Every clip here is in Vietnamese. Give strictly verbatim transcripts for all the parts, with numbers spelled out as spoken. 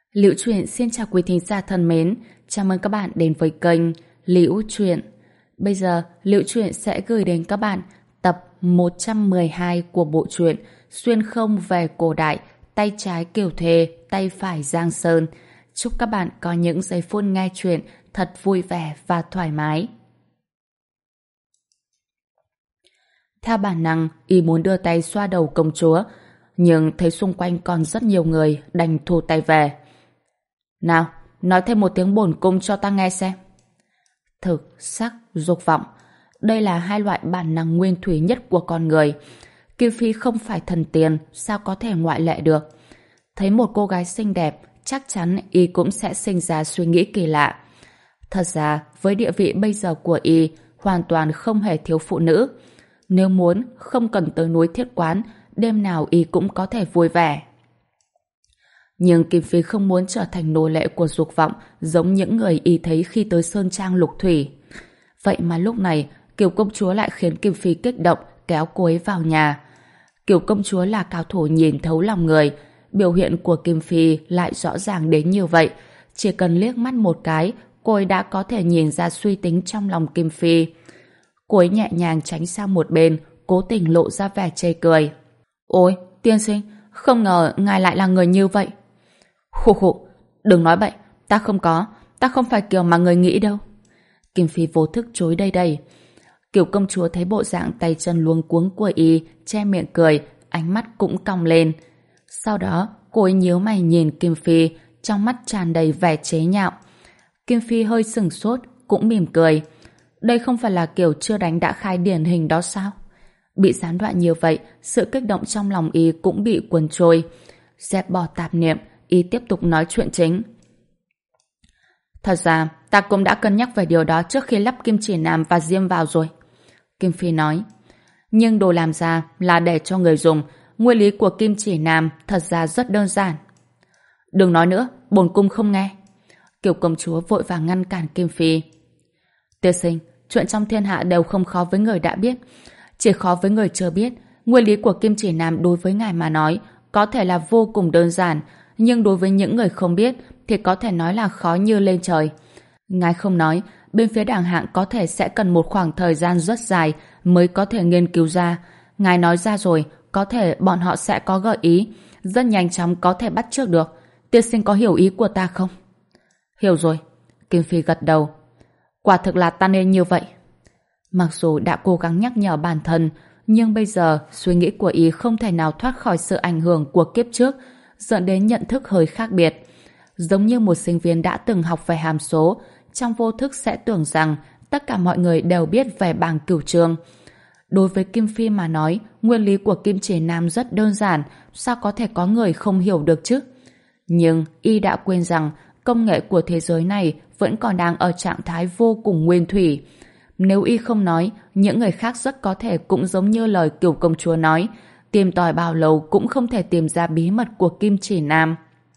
Liễu Chuyện xin chào quý thính giả thân mến, chào mừng các bạn đến với kênh Liễu Chuyện. Bây giờ, Liễu Chuyện sẽ gửi đến các bạn tập một trăm mười hai của bộ truyện Xuyên không về cổ đại, tay trái Kiều Thề, tay phải Giang Sơn. Chúc các bạn có những giây phút nghe chuyện thật vui vẻ và thoải mái. Theo bản năng, y muốn đưa tay xoa đầu công chúa, nhưng thấy xung quanh còn rất nhiều người, đành thu tay về. Nào, nói thêm một tiếng bổn cung cho ta nghe xem. Thực, sắc, dục vọng. Đây là hai loại bản năng nguyên thủy nhất của con người. Kim Phi không phải thần tiên, sao có thể ngoại lệ được. Thấy một cô gái xinh đẹp, chắc chắn y cũng sẽ sinh ra suy nghĩ kỳ lạ. Thật ra, với địa vị bây giờ của y, hoàn toàn không hề thiếu phụ nữ. Nếu muốn, không cần tới núi Thiết Quán, đêm nào y cũng có thể vui vẻ. Nhưng Kim Phi không muốn trở thành nô lệ của dục vọng giống những người y thấy khi tới Sơn Trang Lục Thủy. Vậy mà lúc này, Kiều công chúa lại khiến Kim Phi kích động, kéo cô ấy vào nhà. Kiều công chúa là cao thủ nhìn thấu lòng người, biểu hiện của Kim Phi lại rõ ràng đến như vậy. Chỉ cần liếc mắt một cái, cô ấy đã có thể nhìn ra suy tính trong lòng Kim Phi. Cô ấy nhẹ nhàng tránh sang một bên, cố tình lộ ra vẻ chê cười. Ôi, tiên sinh, không ngờ ngài lại là người như vậy. Khụ khụ, đừng nói bậy, ta không có, ta không phải kiểu mà người nghĩ đâu. Kim Phi vô thức chối đây đây. Kiều công chúa thấy bộ dạng tay chân luống cuống của y, che miệng cười, ánh mắt cũng cong lên. Sau đó, cô ấy nhíu mày nhìn Kim Phi, trong mắt tràn đầy vẻ chế nhạo. Kim Phi hơi sửng sốt, cũng mỉm cười. Đây không phải là kiểu chưa đánh đã khai điển hình đó sao? Bị gián đoạn như vậy, sự kích động trong lòng y cũng bị cuốn trôi. Dẹp bỏ tạp niệm, y tiếp tục nói chuyện chính. Thật ra, ta cũng đã cân nhắc về điều đó trước khi lắp kim chỉ nam và diêm vào rồi. Kim Phi nói. Nhưng đồ làm ra là để cho người dùng. Nguyên lý của kim chỉ nam thật ra rất đơn giản. Đừng nói nữa, bổn cung không nghe. Kiều công chúa vội vàng ngăn cản Kim Phi. Tiên sinh, chuyện trong thiên hạ đều không khó với người đã biết. Chỉ khó với người chưa biết. Nguyên lý của kim chỉ nam đối với ngài mà nói có thể là vô cùng đơn giản, nhưng đối với những người không biết thì có thể nói là khó như lên trời. Ngài không nói, bên phía đảng hạng có thể sẽ cần một khoảng thời gian rất dài mới có thể nghiên cứu ra. Ngài nói ra rồi, có thể bọn họ sẽ có gợi ý, rất nhanh chóng có thể bắt chước được. Tiên sinh có hiểu ý của ta không? Hiểu rồi. Kim Phi gật đầu. Quả thực là ta nên như vậy. Mặc dù đã cố gắng nhắc nhở bản thân, nhưng bây giờ suy nghĩ của y không thể nào thoát khỏi sự ảnh hưởng của kiếp trước, dẫn đến nhận thức hơi khác biệt. Giống như một sinh viên đã từng học về hàm số, trong vô thức sẽ tưởng rằng tất cả mọi người đều biết về bảng cửu trường. Đối với Kim Phi mà nói, nguyên lý của kim chỉ nam rất đơn giản, sao có thể có người không hiểu được chứ? Nhưng y đã quên rằng công nghệ của thế giới này vẫn còn đang ở trạng thái vô cùng nguyên thủy. Nếu y không nói, những người khác rất có thể cũng giống như lời Kiều công chúa nói, tìm tòi bao lâu cũng không thể tìm ra bí mật của kim chỉ nam.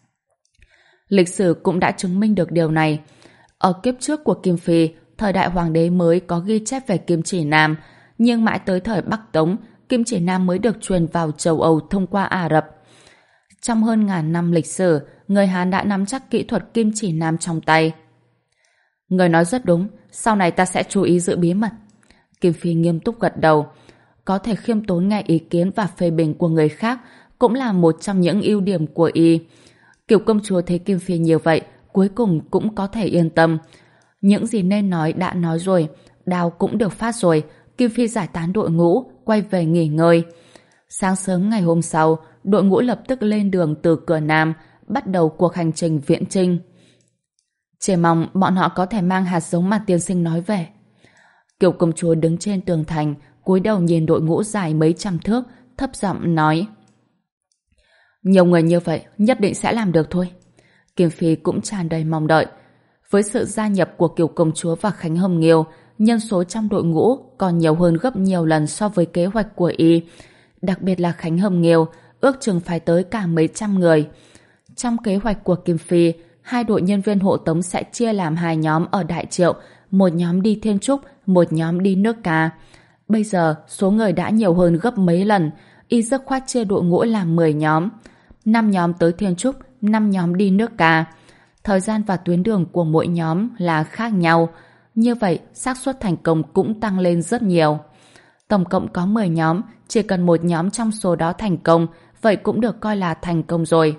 Lịch sử cũng đã chứng minh được điều này. Ở kiếp trước của Kim Phi, thời đại hoàng đế mới có ghi chép về kim chỉ nam, nhưng mãi tới thời Bắc Tống, kim chỉ nam mới được truyền vào châu Âu thông qua Ả Rập. Trong hơn ngàn năm lịch sử, người Hán đã nắm chắc kỹ thuật kim chỉ nam trong tay. Người nói rất đúng, sau này ta sẽ chú ý giữ bí mật. Kim Phi nghiêm túc gật đầu. Có thể khiêm tốn nghe ý kiến và phê bình của người khác cũng là một trong những ưu điểm của y. Kiều công chúa thấy Kim Phi như vậy, cuối cùng cũng có thể yên tâm. Những gì nên nói đã nói rồi, đao cũng được phát rồi. Kim Phi giải tán đội ngũ, quay về nghỉ ngơi. Sáng sớm ngày hôm sau, đội ngũ lập tức lên đường từ cửa Nam, bắt đầu cuộc hành trình viễn chinh. Chỉ mong bọn họ có thể mang hạt giống mà tiên sinh nói về. Kiều công chúa đứng trên tường thành, cúi đầu nhìn đội ngũ dài mấy trăm thước, thấp giọng nói. Nhiều người như vậy nhất định sẽ làm được thôi. Kim Phi cũng tràn đầy mong đợi. Với sự gia nhập của Kiều công chúa và Khánh Hồng Nghiêu, nhân số trong đội ngũ còn nhiều hơn gấp nhiều lần so với kế hoạch của y. Đặc biệt là Khánh Hồng Nghiêu, ước chừng phải tới cả mấy trăm người. Trong kế hoạch của Kim Phi, hai đội nhân viên hộ tống sẽ chia làm hai nhóm ở Đại Triệu, một nhóm đi Thiên Trúc, một nhóm đi nước Ca. Bây giờ, số người đã nhiều hơn gấp mấy lần, y dứt khoát chia đội ngũ làm mười nhóm. năm nhóm tới Thiên Trúc, năm nhóm đi nước ca. Thời gian và tuyến đường của mỗi nhóm là khác nhau. Như vậy, xác suất thành công cũng tăng lên rất nhiều. Tổng cộng có mười nhóm, chỉ cần một nhóm trong số đó thành công, vậy cũng được coi là thành công rồi.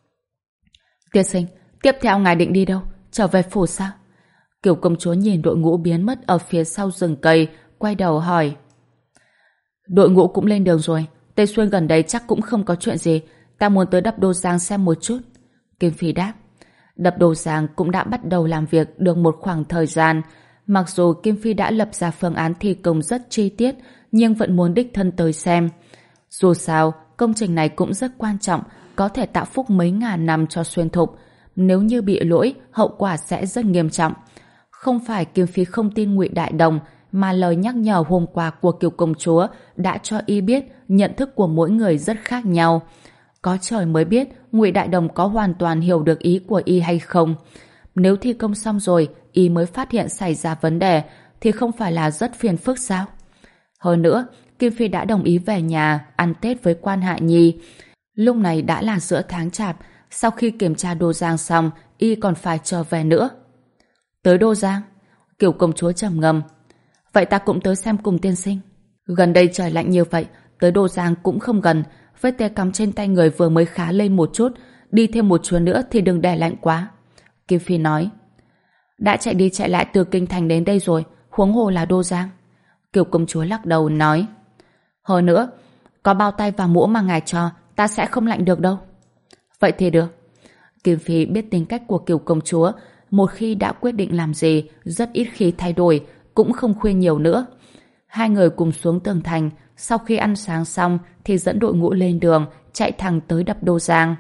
Tiên sinh, tiếp theo ngài định đi đâu? Trở về phủ sao? Kiều công chúa nhìn đội ngũ biến mất ở phía sau rừng cây, quay đầu hỏi. Đội ngũ cũng lên đường rồi, Tây Xuyên gần đây chắc cũng không có chuyện gì, ta muốn tới Đập Đô Giang xem một chút. Kim Phi đáp. Đập Đô Giang cũng đã bắt đầu làm việc được một khoảng thời gian. Mặc dù Kim Phi đã lập ra phương án thi công rất chi tiết, nhưng vẫn muốn đích thân tới xem. Dù sao, công trình này cũng rất quan trọng, có thể tạo phúc mấy ngàn năm cho Xuyên Thục. Nếu như bị lỗi, hậu quả sẽ rất nghiêm trọng. Không phải Kim Phi không tin Ngụy Đại Đồng, mà lời nhắc nhở hôm qua của Kiều công chúa đã cho y biết nhận thức của mỗi người rất khác nhau. Có trời mới biết Ngụy Đại Đồng có hoàn toàn hiểu được ý của y hay không. Nếu thi công xong rồi y mới phát hiện xảy ra vấn đề thì không phải là rất phiền phức sao? Hơn nữa, Kim Phi đã đồng ý về nhà ăn Tết với Quan Hạ Nhi. Lúc này đã là giữa tháng Chạp, sau khi kiểm tra Đô Giang xong y còn phải trở về nữa. Tới Đô Giang? Kiều công chúa trầm ngâm. Vậy ta cũng tới xem cùng tiên sinh. Gần đây trời lạnh như vậy, tới Đô Giang cũng không gần, vết tê cắm trên tay người vừa mới khá lên một chút, đi thêm một chuyến nữa thì đừng để lạnh quá. Kim Phi nói. Đã chạy đi chạy lại từ Kinh Thành đến đây rồi, huống hồ là Đô Giang. Kiều công chúa lắc đầu nói. Hơn nữa, có bao tay và mũ mà ngài cho, ta sẽ không lạnh được đâu. Vậy thì được. Kim Phi biết tính cách của Kiều công chúa, một khi đã quyết định làm gì, rất ít khi thay đổi, cũng không khuyên nhiều nữa. Hai người cùng xuống tường thành, sau khi ăn sáng xong thì dẫn đội ngũ lên đường, chạy thẳng tới Đập Đô Giang.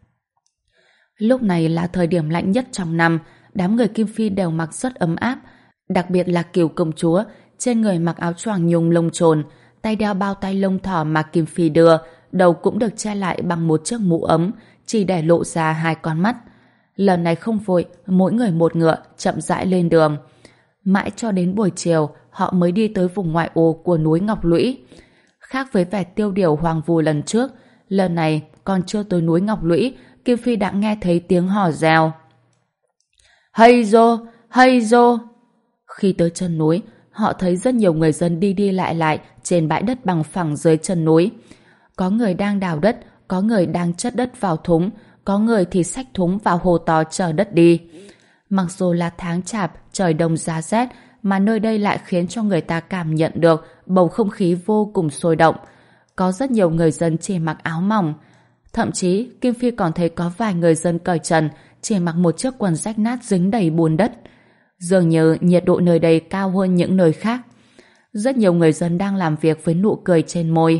Lúc này là thời điểm lạnh nhất trong năm, đám người Kim Phi đều mặc rất ấm áp, đặc biệt là Kiều công chúa, trên người mặc áo choàng nhung lông trồn, tay đeo bao tay lông thỏ mà Kim Phi đưa, đầu cũng được che lại bằng một chiếc mũ ấm, chỉ để lộ ra hai con mắt. Lần này không vội, mỗi người một ngựa, chậm rãi lên đường. Mãi cho đến buổi chiều, họ mới đi tới vùng ngoại ô của núi Ngọc Lũy. Khác với vẻ tiêu điều hoang vu lần trước, lần này còn chưa tới núi Ngọc Lũy, Kim Phi đã nghe thấy tiếng hò reo. Hay dô, hay dô. Khi tới chân núi, họ thấy rất nhiều người dân đi đi lại lại trên bãi đất bằng phẳng dưới chân núi. Có người đang đào đất, có người đang chất đất vào thúng, có người thì xách thúng vào hồ to chở đất đi. Mặc dù là tháng Chạp, trời đông giá rét, mà nơi đây lại khiến cho người ta cảm nhận được bầu không khí vô cùng sôi động. Có rất nhiều người dân chỉ mặc áo mỏng. Thậm chí, Kim Phi còn thấy có vài người dân cởi trần, chỉ mặc một chiếc quần rách nát dính đầy bùn đất. Dường như nhiệt độ nơi đây cao hơn những nơi khác. Rất nhiều người dân đang làm việc với nụ cười trên môi.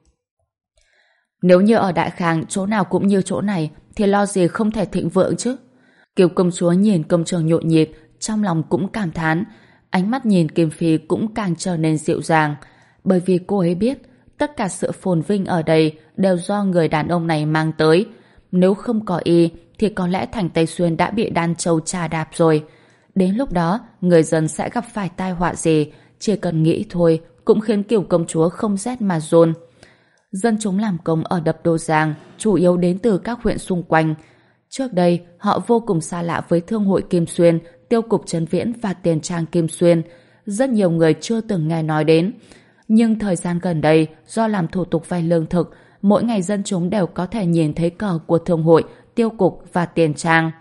Nếu như ở Đại Khang chỗ nào cũng như chỗ này, thì lo gì không thể thịnh vượng chứ? Kiều công chúa nhìn công trường nhộn nhịp, trong lòng cũng cảm thán, ánh mắt nhìn Kim Phi cũng càng trở nên dịu dàng, bởi vì cô ấy biết tất cả sự phồn vinh ở đây đều do người đàn ông này mang tới. Nếu không có y, thì có lẽ thành Tây Xuyên đã bị đàn trâu chà đạp rồi. Đến lúc đó, người dân sẽ gặp phải tai họa gì, chỉ cần nghĩ thôi cũng khiến Kiều công chúa không rét mà run. Dân chúng làm công ở Đập Đô Giang chủ yếu đến từ các huyện xung quanh. Trước đây, họ vô cùng xa lạ với Thương hội Kim Xuyên, Tiêu cục Trấn Viễn và Tiền trang Kim Xuyên. Rất nhiều người chưa từng nghe nói đến. Nhưng thời gian gần đây, do làm thủ tục vay lương thực, mỗi ngày dân chúng đều có thể nhìn thấy cờ của Thương hội, Tiêu cục và Tiền trang.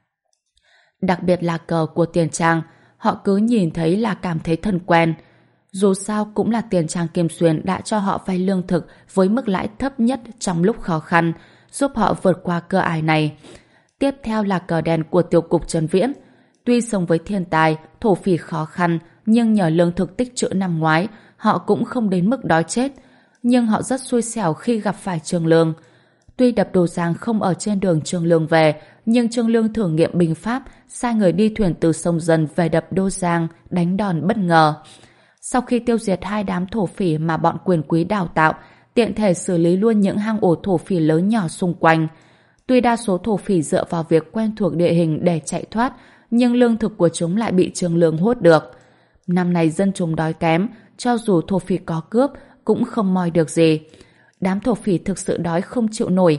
Đặc biệt là cờ của Tiền trang, họ cứ nhìn thấy là cảm thấy thân quen. Dù sao cũng là Tiền trang Kim Xuyên đã cho họ vay lương thực với mức lãi thấp nhất trong lúc khó khăn, giúp họ vượt qua cửa ải này. Tiếp theo là cờ đen của Tiêu cục Trấn Viễn. Tuy sống với thiên tai, thổ phỉ khó khăn, nhưng nhờ lương thực tích trữ năm ngoái, họ cũng không đến mức đói chết. Nhưng họ rất xui xẻo khi gặp phải Trương Lương. Tuy Đập Đô Giang không ở trên đường Trương Lương về, nhưng Trương Lương thử nghiệm binh pháp, sai người đi thuyền từ sông Dần về Đập Đô Giang, đánh đòn bất ngờ. Sau khi tiêu diệt hai đám thổ phỉ mà bọn quyền quý đào tạo, tiện thể xử lý luôn những hang ổ thổ phỉ lớn nhỏ xung quanh. Tuy đa số thổ phỉ dựa vào việc quen thuộc địa hình để chạy thoát, nhưng lương thực của chúng lại bị Trương Lương hốt được. Năm nay dân chúng đói kém, cho dù thổ phỉ có cướp, cũng không moi được gì. Đám thổ phỉ thực sự đói không chịu nổi.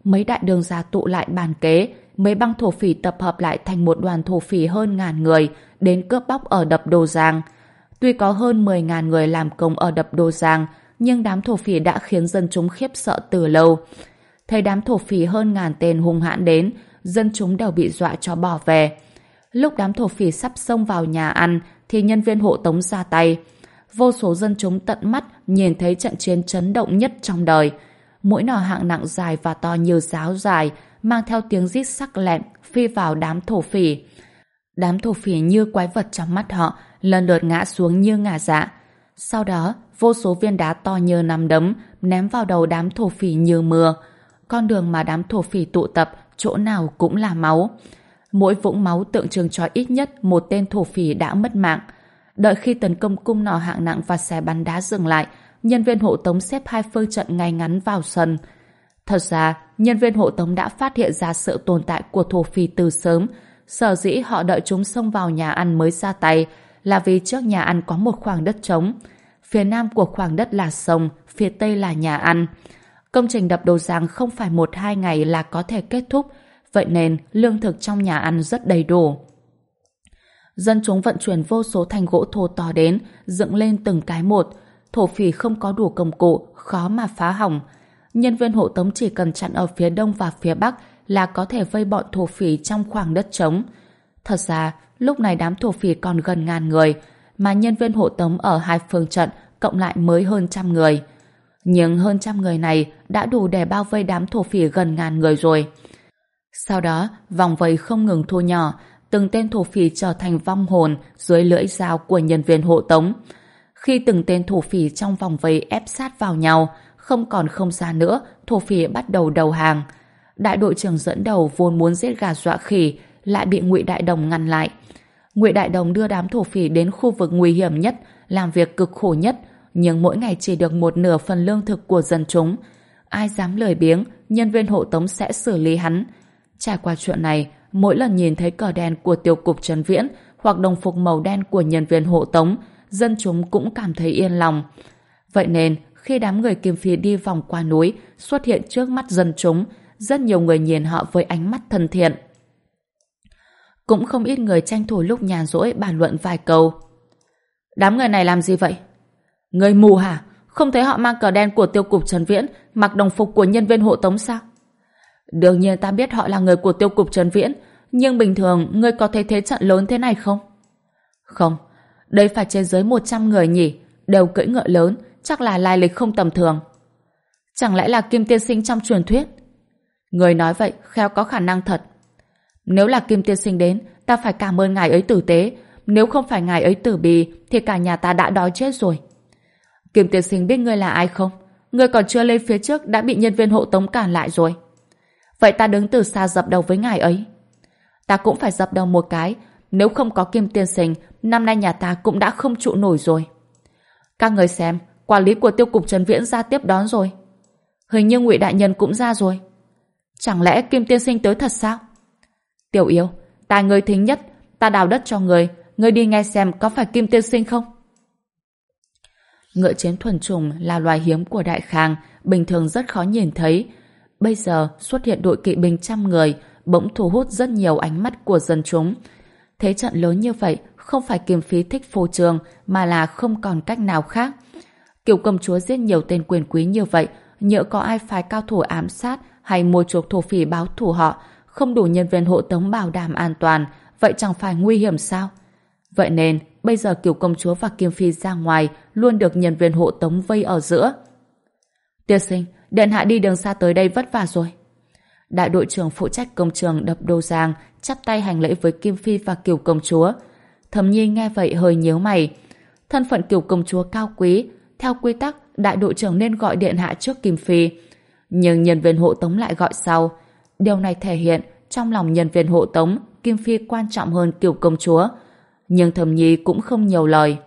mấy đại đường gia tụ lại bàn kế, mấy băng thổ phỉ tập hợp lại thành một đoàn thổ phỉ hơn ngàn người đến cướp bóc ở đập Đô Giang. Tuy có hơn mười ngàn người làm công ở đập Đô Giang, nhưng đám thổ phỉ đã khiến dân chúng khiếp sợ từ lâu. Thấy đám thổ phỉ hơn ngàn tên hung hãn đến, dân chúng đều bị dọa cho bỏ về. Lúc đám thổ phỉ sắp xông vào nhà ăn thì nhân viên hộ tống ra tay. Vô số dân chúng tận mắt nhìn thấy trận chiến chấn động nhất trong đời. Mũi nỏ hạng nặng dài và to như giáo dài, mang theo tiếng rít sắc lẹm phi vào đám thổ phỉ. Đám thổ phỉ như quái vật trong mắt họ, lần lượt ngã xuống như ngả dạ. Sau đó, vô số viên đá to như nắm đấm ném vào đầu đám thổ phỉ như mưa. Con đường mà đám thổ phỉ tụ tập, chỗ nào cũng là máu. Mỗi vũng máu tượng trưng cho ít nhất một tên thổ phỉ đã mất mạng. Đợi khi tấn công cung nỏ hạng nặng và xe bắn đá dừng lại, nhân viên hộ tống xếp hai phương trận ngay ngắn vào sân. Thật ra, nhân viên hộ tống đã phát hiện ra sự tồn tại của thổ phỉ từ sớm. Sở dĩ họ đợi chúng xông vào nhà ăn mới ra tay là vì trước nhà ăn có một khoảng đất trống. Phía nam của khoảng đất là sông, phía tây là nhà ăn. Công trình đập Đô Giang không phải một hai ngày là có thể kết thúc, vậy nên lương thực trong nhà ăn rất đầy đủ. Dân chúng vận chuyển vô số thanh gỗ thô to đến, dựng lên từng cái một. Thổ phỉ không có đủ công cụ, khó mà phá hỏng. Nhân viên hộ tống chỉ cần chặn ở phía đông và phía bắc là có thể vây bọn thổ phỉ trong khoảng đất trống. Thật ra, lúc này đám thổ phỉ còn gần ngàn người, mà nhân viên hộ tống ở hai phương trận cộng lại mới hơn trăm người. Nhưng hơn trăm người này đã đủ để bao vây đám thổ phỉ gần ngàn người rồi. Sau đó, vòng vây không ngừng thu nhỏ, từng tên thổ phỉ trở thành vong hồn dưới lưỡi dao của nhân viên hộ tống. Khi từng tên thổ phỉ trong vòng vây ép sát vào nhau, không còn không gian nữa, thổ phỉ bắt đầu đầu hàng. Đại đội trưởng dẫn đầu vốn muốn giết gà dọa khỉ, lại bị Ngụy Đại Đồng ngăn lại. Ngụy Đại Đồng đưa đám thổ phỉ đến khu vực nguy hiểm nhất, làm việc cực khổ nhất, nhưng mỗi ngày chỉ được một nửa phần lương thực của dân chúng. Ai dám lười biếng, nhân viên hộ tống sẽ xử lý hắn. Trải qua chuyện này, mỗi lần nhìn thấy cờ đen của tiêu cục Trấn Viễn hoặc đồng phục màu đen của nhân viên hộ tống, dân chúng cũng cảm thấy yên lòng. Vậy nên, khi đám người Kim Phi đi vòng qua núi, xuất hiện trước mắt dân chúng, rất nhiều người nhìn họ với ánh mắt thân thiện. Cũng không ít người tranh thủ lúc nhàn rỗi bàn luận vài câu. Đám người này làm gì vậy? Người mù hả? Không thấy họ mang cờ đen của tiêu cục Trấn Viễn, mặc đồng phục của nhân viên hộ tống sao? Đương nhiên ta biết họ là người của tiêu cục Trấn Viễn, nhưng bình thường ngươi có thấy thế trận lớn thế này không? Không, đây phải trên dưới một trăm người nhỉ, đều cưỡi ngựa lớn, chắc là lai lịch không tầm thường. Chẳng lẽ là Kim Tiên Sinh trong truyền thuyết? Người nói vậy khéo có khả năng thật. Nếu là Kim Tiên Sinh đến, ta phải cảm ơn ngài ấy tử tế, nếu không phải ngài ấy tử bì thì cả nhà ta đã đói chết rồi. Kim Tiên Sinh biết ngươi là ai không? Ngươi còn chưa lên phía trước đã bị nhân viên hộ tống cản lại rồi. Vậy ta đứng từ xa dập đầu với ngài ấy. Ta cũng phải dập đầu một cái, nếu không có Kim Tiên Sinh, năm nay nhà ta cũng đã không trụ nổi rồi. Các người xem, quản lý của tiêu cục Trấn Viễn ra tiếp đón rồi. Hình như Ngụy đại nhân cũng ra rồi. Chẳng lẽ Kim Tiên Sinh tới thật sao? Tiểu Yêu, tài người thính nhất, ta đào đất cho người, người đi nghe xem có phải Kim Tiên Sinh không? Ngựa chiến thuần chủng là loài hiếm của Đại Khang, bình thường rất khó nhìn thấy. Bây giờ xuất hiện đội kỵ binh trăm người, bỗng thu hút rất nhiều ánh mắt của dân chúng. Thế trận lớn như vậy, không phải Kim Phí thích phô trương, mà là không còn cách nào khác. Kiều công chúa giết nhiều tên quyền quý như vậy, nhỡ có ai phái cao thủ ám sát hay mua chuộc thổ phỉ báo thù họ, không đủ nhân viên hộ tống bảo đảm an toàn, vậy chẳng phải nguy hiểm sao? Vậy nên, bây giờ Kiều công chúa và Kim Phi ra ngoài luôn được nhân viên hộ tống vây ở giữa. Tiên sinh, điện hạ đi đường xa tới đây vất vả rồi. Đại đội trưởng phụ trách công trường đập Đô Giang chắp tay hành lễ với Kim Phi và Kiều công chúa. Thẩm Nhi nghe vậy hơi nhíu mày. Thân phận Kiều công chúa cao quý, theo quy tắc đại đội trưởng nên gọi điện hạ trước Kim Phi, nhưng nhân viên hộ tống lại gọi sau. Điều này thể hiện trong lòng nhân viên hộ tống Kim Phi quan trọng hơn Kiều công chúa. Nhưng Thẩm Nhi cũng không nhiều lời.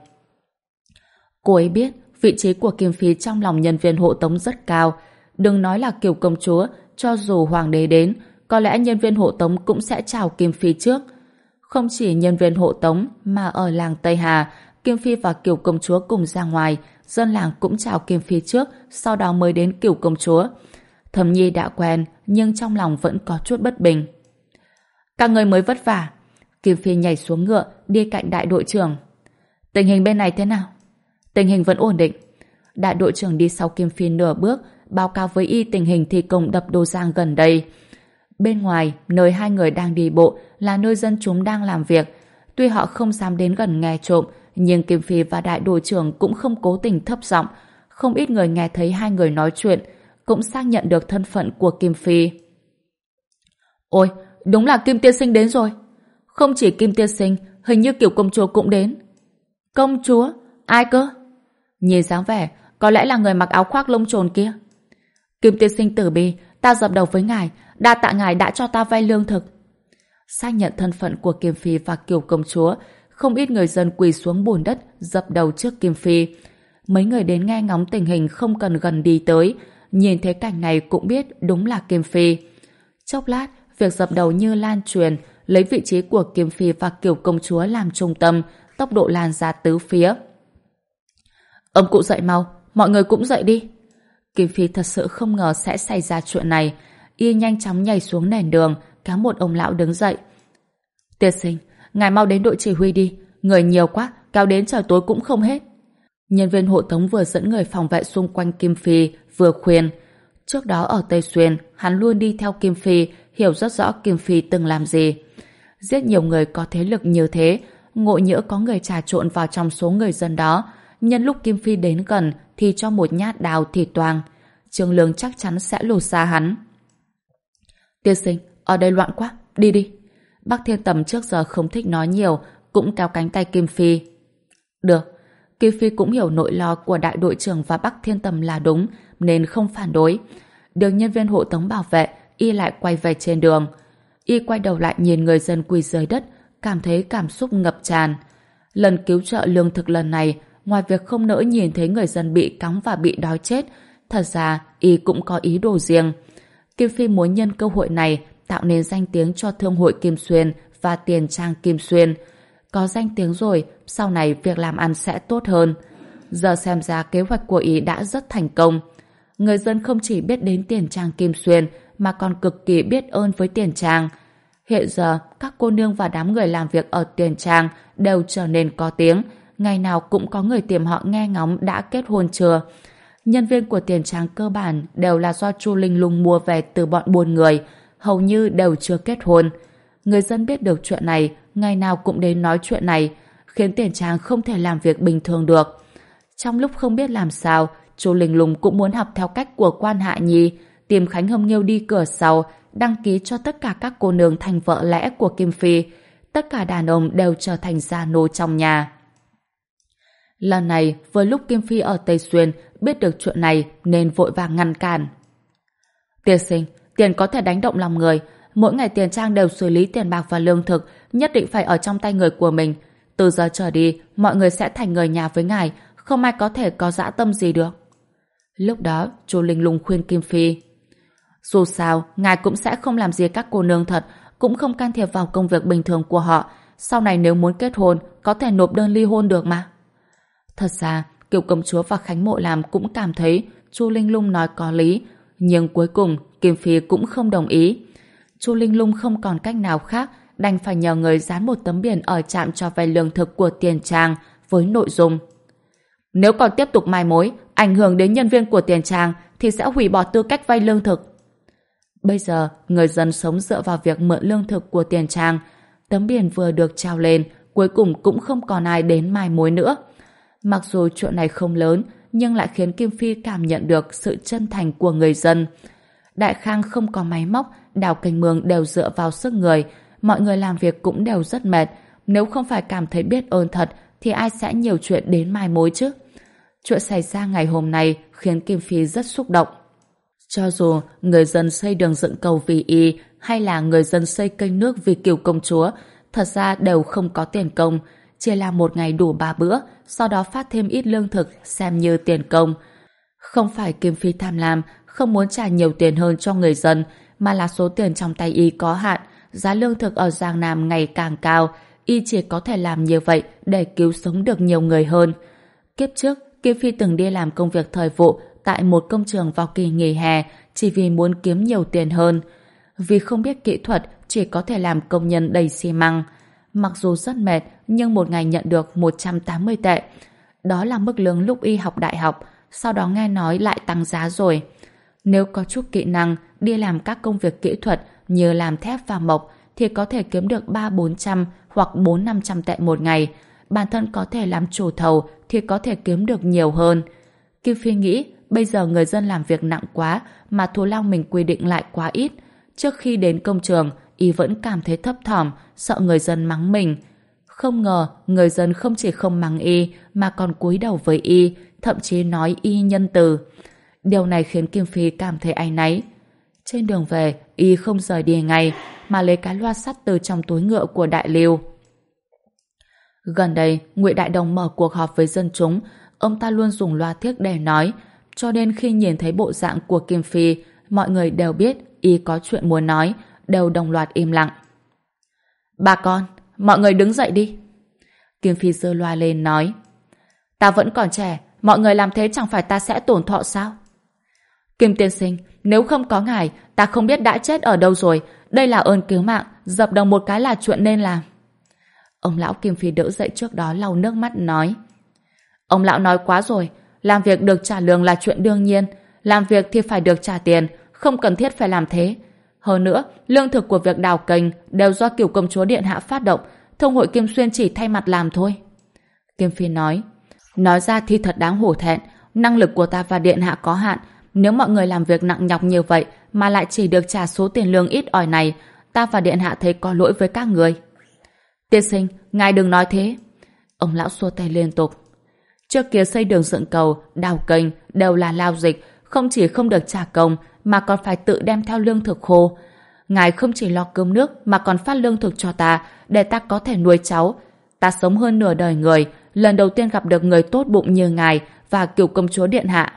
Cô ấy biết vị trí của Kim Phi trong lòng nhân viên hộ tống rất cao. Đừng nói là Kiều công chúa, cho dù hoàng đế đến, có lẽ nhân viên hộ tống cũng sẽ chào Kim Phi trước. Không chỉ nhân viên hộ tống, mà ở làng Tây Hà, Kim Phi và Kiều công chúa cùng ra ngoài, dân làng cũng chào Kim Phi trước, sau đó mới đến Kiều công chúa. Thẩm Nhi đã quen, nhưng trong lòng vẫn có chút bất bình. Các người mới vất vả. Kim Phi nhảy xuống ngựa, đi cạnh đại đội trưởng. Tình hình bên này thế nào? Tình hình vẫn ổn định. Đại đội trưởng đi sau Kim Phi nửa bước, báo cáo với y tình hình thi công đập Đô Giang gần đây. Bên ngoài, nơi hai người đang đi bộ là nơi dân chúng đang làm việc. Tuy họ không dám đến gần nghe trộm, nhưng Kim Phi và đại đội trưởng cũng không cố tình thấp giọng. Không ít người nghe thấy hai người nói chuyện, cũng xác nhận được thân phận của Kim Phi. Ôi, đúng là Kim tiên sinh đến rồi. Không chỉ Kim tiên sinh, hình như Kiều công chúa cũng đến. Công chúa? Ai cơ? Nhìn dáng vẻ, có lẽ là người mặc áo khoác lông trồn kia. Kim tiên sinh tử bi, ta dập đầu với ngài, đa tạ ngài đã cho ta vay lương thực. Xác nhận thân phận của Kim Phi và Kiều công chúa, không ít người dân quỳ xuống bùn đất dập đầu trước Kim Phi. Mấy người đến nghe ngóng tình hình không cần gần đi tới, nhìn thấy cảnh này cũng biết đúng là Kim Phi. Chốc lát, việc dập đầu như lan truyền, lấy vị trí của Kim Phi và Kiều công chúa làm trung tâm, tốc độ lan ra tứ phía. Ông cụ dậy mau, mọi người cũng dậy đi. Kim Phi thật sự không ngờ sẽ xảy ra chuyện này. Y nhanh chóng nhảy xuống nền đường, kéo một ông lão đứng dậy. Tiên sinh, ngài mau đến đội chỉ huy đi, người nhiều quá, kéo đến trời tối cũng không hết. Nhân viên hộ tống vừa dẫn người phòng vệ xung quanh Kim Phi, vừa khuyên. Trước đó ở Tây Xuyên, hắn luôn đi theo Kim Phi, hiểu rất rõ Kim Phi từng làm gì. Giết nhiều người có thế lực như thế, ngộ nhỡ có người trà trộn vào trong số người dân đó, nhân lúc Kim Phi đến gần thì cho một nhát đào thì toang. Trương Lương chắc chắn sẽ lột xa hắn. Tiên sinh, ở đây loạn quá, đi đi. Bắc Thiên Tầm trước giờ không thích nói nhiều, cũng kéo cánh tay Kim Phi. Được. Kim Phi cũng hiểu nỗi lo của đại đội trưởng và Bắc Thiên Tầm là đúng, nên không phản đối. Được nhân viên hộ tống bảo vệ, y lại quay về trên đường. Y quay đầu lại nhìn người dân quỳ dưới đất, cảm thấy cảm xúc ngập tràn. Lần cứu trợ lương thực lần này, ngoài việc không nỡ nhìn thấy người dân bị cóng và bị đói chết, thật ra y cũng có ý đồ riêng. Kim Phi muốn nhân cơ hội này tạo nên danh tiếng cho Thương hội Kim Xuyên và Tiền Trang Kim Xuyên. Có danh tiếng rồi, sau này việc làm ăn sẽ tốt hơn. Giờ xem ra kế hoạch của y đã rất thành công. Người dân không chỉ biết đến Tiền Trang Kim Xuyên mà còn cực kỳ biết ơn với Tiền Trang. Hiện giờ, các cô nương và đám người làm việc ở Tiền Trang đều trở nên có tiếng. Ngày nào cũng có người tìm họ nghe ngóng đã kết hôn chưa. Nhân viên của Tiền Trang cơ bản đều là do Chu Linh Lung mua về từ bọn buôn người, hầu như đều chưa kết hôn. Người dân biết được chuyện này, ngày nào cũng đến nói chuyện này, khiến Tiền Trang không thể làm việc bình thường được. Trong lúc không biết làm sao, Chu Linh Lung cũng muốn học theo cách của Quan Hạ Nhi, tìm Khánh Hâm Nghiêu đi cửa sau, đăng ký cho tất cả các cô nương thành vợ lẽ của Kim Phi. Tất cả đàn ông đều trở thành gia nô trong nhà. Lần này, vừa lúc Kim Phi ở Tây Xuyên biết được chuyện này nên vội vàng ngăn cản. Tiên sinh, tiền có thể đánh động lòng người. Mỗi ngày Tiền Trang đều xử lý tiền bạc và lương thực, nhất định phải ở trong tay người của mình. Từ giờ trở đi, mọi người sẽ thành người nhà với ngài, không ai có thể có dã tâm gì được. Lúc đó, Chu Linh Lung khuyên Kim Phi. Dù sao, ngài cũng sẽ không làm gì các cô nương thật, cũng không can thiệp vào công việc bình thường của họ. Sau này nếu muốn kết hôn, có thể nộp đơn ly hôn được mà. Thật ra, Kiều công chúa và Khánh Mộ Lam cũng cảm thấy Chu Linh Lung nói có lý, nhưng cuối cùng Kim Phi cũng không đồng ý. Chu Linh Lung không còn cách nào khác, đành phải nhờ người dán một tấm biển ở trạm cho vay lương thực của Tiền Trang với nội dung: nếu còn tiếp tục mai mối, ảnh hưởng đến nhân viên của Tiền Trang thì sẽ hủy bỏ tư cách vay lương thực. Bây giờ, người dân sống dựa vào việc mượn lương thực của Tiền Trang. Tấm biển vừa được treo lên, cuối cùng cũng không còn ai đến mai mối nữa. Mặc dù chuyện này không lớn, nhưng lại khiến Kim Phi cảm nhận được sự chân thành của người dân. Đại Khang không có máy móc, đào kênh mương đều dựa vào sức người, mọi người làm việc cũng đều rất mệt. Nếu không phải cảm thấy biết ơn thật, thì ai sẽ nhiều chuyện đến mai mối chứ? Chuyện xảy ra ngày hôm nay khiến Kim Phi rất xúc động. Cho dù người dân xây đường dựng cầu vì y, hay là người dân xây kênh nước vì Kiều công chúa, thật ra đều không có tiền công, chỉ là một ngày đủ ba bữa, sau đó phát thêm ít lương thực xem như tiền công. Không phải Kim Phi tham lam, không muốn trả nhiều tiền hơn cho người dân, mà là số tiền trong tay y có hạn, giá lương thực ở Giang Nam ngày càng cao, y chỉ có thể làm như vậy để cứu sống được nhiều người hơn. Kiếp trước, Kim Phi từng đi làm công việc thời vụ tại một công trường vào kỳ nghỉ hè chỉ vì muốn kiếm nhiều tiền hơn. Vì không biết kỹ thuật, chỉ có thể làm công nhân đầy xi măng. Mặc dù rất mệt, nhưng một ngày nhận được một trăm tám mươi tệ. Đó là mức lương lúc y học đại học, sau đó nghe nói lại tăng giá rồi. Nếu có chút kỹ năng, đi làm các công việc kỹ thuật như làm thép và mộc thì có thể kiếm được ba bốn trăm hoặc bốn năm trăm tệ một ngày. Bản thân có thể làm chủ thầu thì có thể kiếm được nhiều hơn. Kim Phi nghĩ bây giờ người dân làm việc nặng quá mà thù lao mình quy định lại quá ít. Trước khi đến công trường, y vẫn cảm thấy thấp thỏm, sợ người dân mắng mình. Không ngờ, người dân không chỉ không mắng y mà còn cúi đầu với y, thậm chí nói y nhân từ. Điều này khiến Kim Phi cảm thấy áy náy. Trên đường về, y không rời đi ngay, mà lấy cái loa sắt từ trong túi ngựa của Đại Lưu. Gần đây, Ngụy Đại Đồng mở cuộc họp với dân chúng, ông ta luôn dùng loa thiếc để nói, cho nên khi nhìn thấy bộ dạng của Kim Phi, mọi người đều biết y có chuyện muốn nói, đều đồng loạt im lặng. Bà con, mọi người đứng dậy đi. Kim Phi giơ loa lên nói, ta vẫn còn trẻ, mọi người làm thế chẳng phải ta sẽ tổn thọ sao? Kim tiên sinh, nếu không có ngài, ta không biết đã chết ở đâu rồi. Đây là ơn cứu mạng, dập đầu một cái là chuyện nên làm. Ông lão Kim Phi đỡ dậy trước đó lau nước mắt nói, ông lão nói quá rồi, làm việc được trả lương là chuyện đương nhiên, làm việc thì phải được trả tiền, không cần thiết phải làm thế. Hơn nữa, lương thực của việc đào kênh đều do Cửu công chúa điện hạ phát động, Thông hội Kim Xuyên chỉ thay mặt làm thôi. Kim Phi nói, nói ra thì thật đáng hổ thẹn, năng lực của ta và điện hạ có hạn, nếu mọi người làm việc nặng nhọc như vậy mà lại chỉ được trả số tiền lương ít ỏi này, ta và điện hạ thấy có lỗi với các người. Tiên sinh, ngài đừng nói thế. Ông lão xua tay liên tục. Trước kia xây đường dựng cầu, đào kênh đều là lao dịch, không chỉ không được trả công mà còn phải tự đem theo lương thực khô. Ngài không chỉ lo cơm nước mà còn phát lương thực cho ta để ta có thể nuôi cháu. Ta sống hơn nửa đời người, lần đầu tiên gặp được người tốt bụng như ngài và Cửu công chúa điện hạ.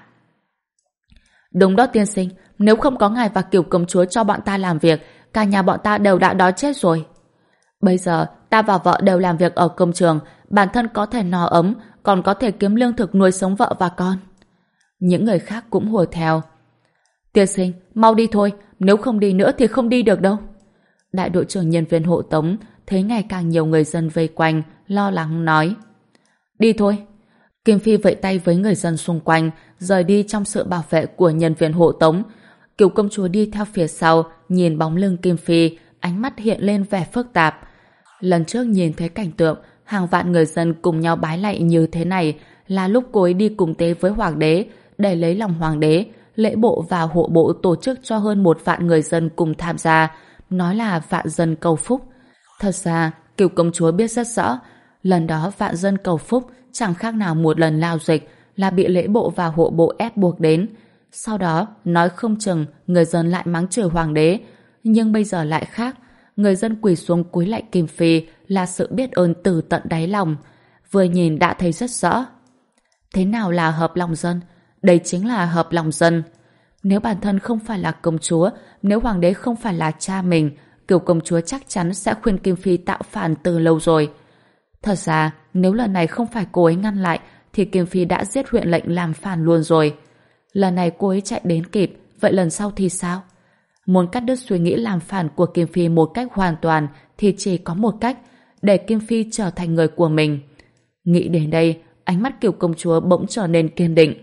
Đúng đó tiên sinh, nếu không có ngài và Cửu công chúa cho bọn ta làm việc, cả nhà bọn ta đều đã đói chết rồi. Bây giờ, ta và vợ đều làm việc ở công trường, bản thân có thể no ấm, còn có thể kiếm lương thực nuôi sống vợ và con. Những người khác cũng hùa theo. Tiên sinh, mau đi thôi, nếu không đi nữa thì không đi được đâu. Đại đội trưởng nhân viên hộ tống thấy ngày càng nhiều người dân vây quanh, lo lắng nói. Đi thôi. Kim Phi vẫy tay với người dân xung quanh, rời đi trong sự bảo vệ của nhân viên hộ tống. Cửu công chúa đi theo phía sau, nhìn bóng lưng Kim Phi, ánh mắt hiện lên vẻ phức tạp. Lần trước nhìn thấy cảnh tượng hàng vạn người dân cùng nhau bái lạy như thế này là lúc cô ấy đi cùng tế với hoàng đế để lấy lòng hoàng đế. Lễ bộ và hộ bộ tổ chức cho hơn một vạn người dân cùng tham gia, nói là vạn dân cầu phúc. Thật ra, Cửu công chúa biết rất rõ, lần đó vạn dân cầu phúc chẳng khác nào một lần lao dịch, là bị lễ bộ và hộ bộ ép buộc đến. Sau đó, nói không chừng người dân lại mắng chửi hoàng đế, nhưng bây giờ lại khác. Người dân quỳ xuống cúi lạy Kim Phi là sự biết ơn từ tận đáy lòng. Vừa nhìn đã thấy rất rõ. Thế nào là hợp lòng dân? Đây chính là hợp lòng dân. Nếu bản thân không phải là công chúa, nếu hoàng đế không phải là cha mình, Cửu công chúa chắc chắn sẽ khuyên Kim Phi tạo phản từ lâu rồi. Thật ra, nếu lần này không phải cô ấy ngăn lại, thì Kim Phi đã giết huyện lệnh làm phản luôn rồi. Lần này cô ấy chạy đến kịp, vậy lần sau thì sao? Muốn cắt đứt suy nghĩ làm phản của Kim Phi một cách hoàn toàn thì chỉ có một cách, để Kim Phi trở thành người của mình. Nghĩ đến đây, ánh mắt Cửu công chúa bỗng trở nên kiên định.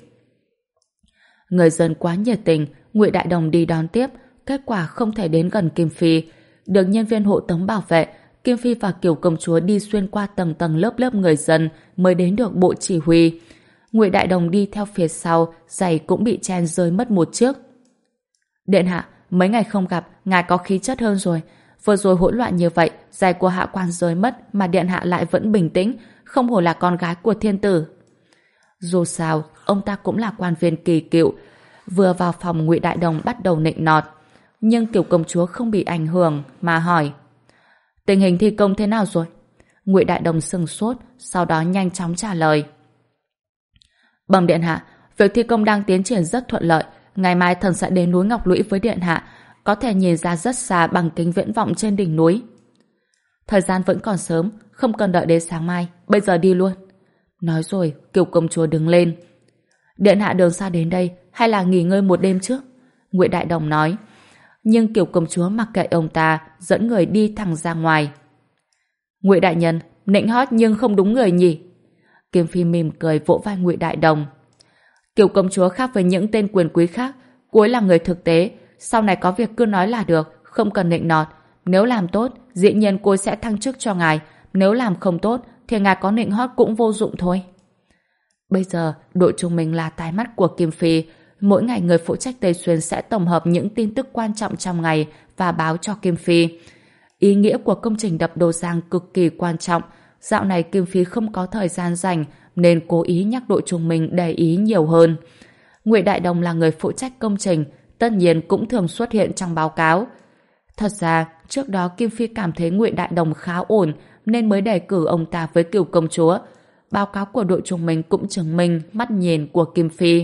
Người dân quá nhiệt tình, Ngụy Đại Đồng đi đón tiếp, kết quả không thể đến gần Kim Phi. Được nhân viên hộ tống bảo vệ, Kim Phi và Cửu công chúa đi xuyên qua tầng tầng lớp lớp người dân mới đến được bộ chỉ huy. Ngụy Đại Đồng đi theo phía sau, giày cũng bị chen rơi mất một chiếc. Điện hạ, mấy ngày không gặp, ngài có khí chất hơn rồi. Vừa rồi hỗn loạn như vậy, giày của hạ quan rơi mất mà điện hạ lại vẫn bình tĩnh, không hổ là con gái của thiên tử. Dù sao, ông ta cũng là quan viên kỳ cựu. Vừa vào phòng, Ngụy Đại Đồng bắt đầu nịnh nọt. Nhưng Cửu công chúa không bị ảnh hưởng mà hỏi: tình hình thi công thế nào rồi? Ngụy Đại Đồng sững sốt, sau đó nhanh chóng trả lời: bẩm điện hạ, việc thi công đang tiến triển rất thuận lợi. Ngày mai thần sẽ đến núi Ngọc Lũy với điện hạ, có thể nhìn ra rất xa bằng kính viễn vọng trên đỉnh núi. Thời gian vẫn còn sớm, không cần đợi đến sáng mai, bây giờ đi luôn. Nói rồi, Cửu công chúa đứng lên. Điện hạ đường xa đến đây, hay là nghỉ ngơi một đêm trước? Ngụy Đại Đồng nói. Nhưng Kiều công chúa mặc kệ ông ta, dẫn người đi thẳng ra ngoài. Ngụy đại nhân, nịnh hót nhưng không đúng người nhỉ? Kim Phi mỉm cười vỗ vai Ngụy Đại Đồng. Kiều công chúa khác với những tên quyền quý khác, cô ấy là người thực tế, sau này có việc cứ nói là được, không cần nịnh nọt. Nếu làm tốt, dĩ nhiên cô ấy sẽ thăng chức cho ngài, nếu làm không tốt thì ngài có nịnh hót cũng vô dụng thôi. Bây giờ, đội trung mình là tai mắt của Kim Phi. Mỗi ngày người phụ trách Tây Xuyên sẽ tổng hợp những tin tức quan trọng trong ngày và báo cho Kim Phi. Ý nghĩa của công trình đập Đồ Giang cực kỳ quan trọng. Dạo này Kim Phi không có thời gian rảnh nên cố ý nhắc đội trung mình để ý nhiều hơn. Ngụy Đại Đồng là người phụ trách công trình, tất nhiên cũng thường xuất hiện trong báo cáo. Thật ra, trước đó Kim Phi cảm thấy Ngụy Đại Đồng khá ổn nên mới đề cử ông ta với Kiều công chúa. Báo cáo của đội chúng mình cũng chứng minh mắt nhìn của Kim Phi.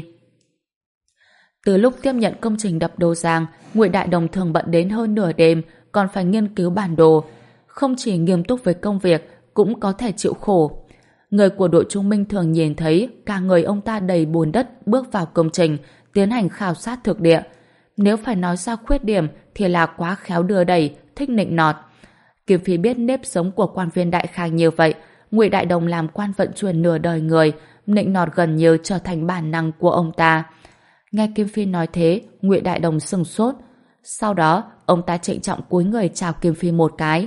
Từ lúc tiếp nhận công trình đập Đồ Giang, Ngụy Đại Đồng thường bận đến hơn nửa đêm, còn phải nghiên cứu bản đồ. Không chỉ nghiêm túc với công việc, cũng có thể chịu khổ. Người của đội trung minh thường nhìn thấy cả người ông ta đầy bùn đất bước vào công trình, tiến hành khảo sát thực địa. Nếu phải nói ra khuyết điểm thì là quá khéo đưa đẩy, thích nịnh nọt. Kim Phi biết nếp sống của quan viên đại khang như vậy, Ngụy Đại Đồng làm quan vận chuyển nửa đời người, nịnh nọt gần như trở thành bản năng của ông ta. Nghe Kim Phi nói thế, Ngụy Đại Đồng sừng sốt. Sau đó, ông ta trịnh trọng cúi người chào Kim Phi một cái.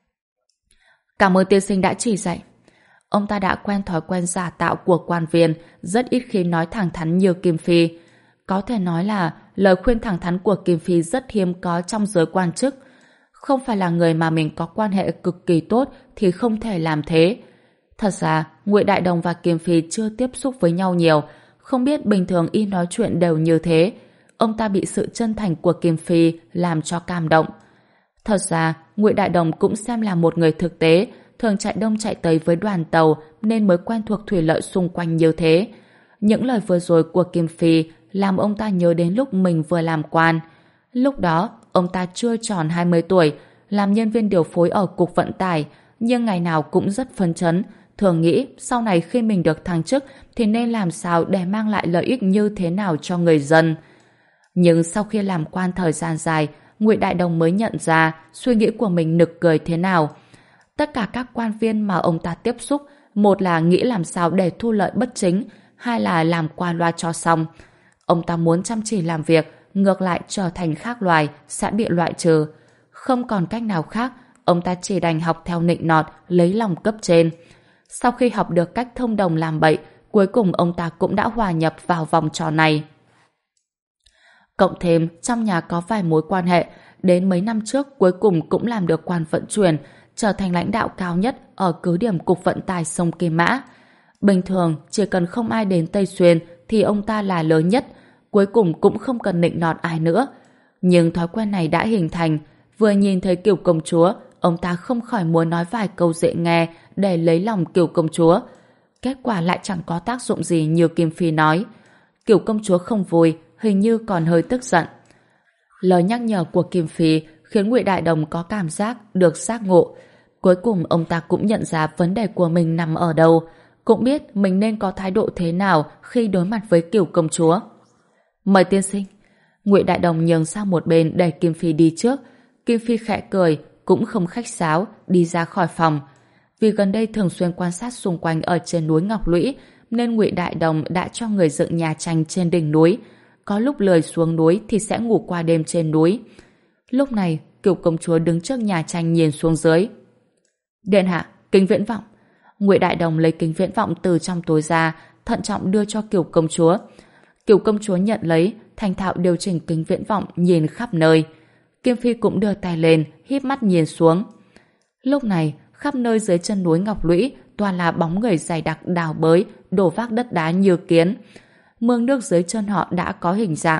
Cảm ơn tiên sinh đã chỉ dạy. Ông ta đã quen thói quen giả tạo của quan viên, rất ít khi nói thẳng thắn như Kim Phi. Có thể nói là lời khuyên thẳng thắn của Kim Phi rất hiếm có trong giới quan chức. Không phải là người mà mình có quan hệ cực kỳ tốt thì không thể làm thế. Thật ra, Ngụy Đại Đồng và Kim Phi chưa tiếp xúc với nhau nhiều, không biết bình thường y nói chuyện đều như thế. Ông ta bị sự chân thành của Kim Phi làm cho cảm động. Thật ra, Ngụy Đại Đồng cũng xem là một người thực tế, thường chạy đông chạy tây với đoàn tàu nên mới quen thuộc thủy lợi xung quanh như thế. Những lời vừa rồi của Kim Phi làm ông ta nhớ đến lúc mình vừa làm quan. Lúc đó, ông ta chưa tròn hai mươi tuổi, làm nhân viên điều phối ở cục vận tải, nhưng ngày nào cũng rất phấn chấn, thường nghĩ sau này khi mình được thăng chức thì nên làm sao để mang lại lợi ích như thế nào cho người dân. Nhưng sau khi làm quan thời gian dài, Ngụy Đại Đồng mới nhận ra suy nghĩ của mình nực cười thế nào. Tất cả các quan viên mà ông ta tiếp xúc, một là nghĩ làm sao để thu lợi bất chính, hai là làm qua loa cho xong. Ông ta muốn chăm chỉ làm việc, ngược lại trở thành khác loài, sẽ bị loại trừ. Không còn cách nào khác, ông ta chỉ đành học theo nịnh nọt, lấy lòng cấp trên. Sau khi học được cách thông đồng làm bậy, cuối cùng ông ta cũng đã hòa nhập vào vòng trò này. Cộng thêm, trong nhà có vài mối quan hệ, đến mấy năm trước cuối cùng cũng làm được quan vận chuyển, trở thành lãnh đạo cao nhất ở cứ điểm cục vận tải sông Kim Mã. Bình thường, chỉ cần không ai đến Tây Xuyên thì ông ta là lớn nhất, cuối cùng cũng không cần nịnh nọt ai nữa. Nhưng thói quen này đã hình thành, vừa nhìn thấy Kiều công chúa, ông ta không khỏi muốn nói vài câu dễ nghe để lấy lòng Kiều công chúa. Kết quả lại chẳng có tác dụng gì như Kim Phi nói. Kiều công chúa không vui, hình như còn hơi tức giận. Lời nhắc nhở của Kim Phi khiến Ngụy Đại Đồng có cảm giác được giác ngộ. Cuối cùng ông ta cũng nhận ra vấn đề của mình nằm ở đâu, cũng biết mình nên có thái độ thế nào khi đối mặt với Kiều công chúa. Mời tiên sinh. Ngụy Đại Đồng nhường sang một bên để Kim Phi đi trước. Kim Phi khẽ cười, cũng không khách sáo, đi ra khỏi phòng. Vì gần đây thường xuyên quan sát xung quanh ở trên núi Ngọc Lũy, nên Ngụy Đại Đồng đã cho người dựng nhà tranh trên đỉnh núi. Có lúc lười xuống núi thì sẽ ngủ qua đêm trên núi. Lúc này, Kiều công chúa đứng trước nhà tranh nhìn xuống dưới. Điện hạ, kính viễn vọng. Ngụy Đại Đồng lấy kính viễn vọng từ trong túi ra, thận trọng đưa cho Kiều công chúa. Kiều công chúa nhận lấy, thành thạo điều chỉnh kính viễn vọng nhìn khắp nơi. Kim Phi cũng đưa tay lên, híp mắt nhìn xuống. Lúc này, khắp nơi dưới chân núi Ngọc Lũy toàn là bóng người dày đặc đào bới, đổ vác đất đá như kiến. Mương nước dưới chân họ đã có hình dạng.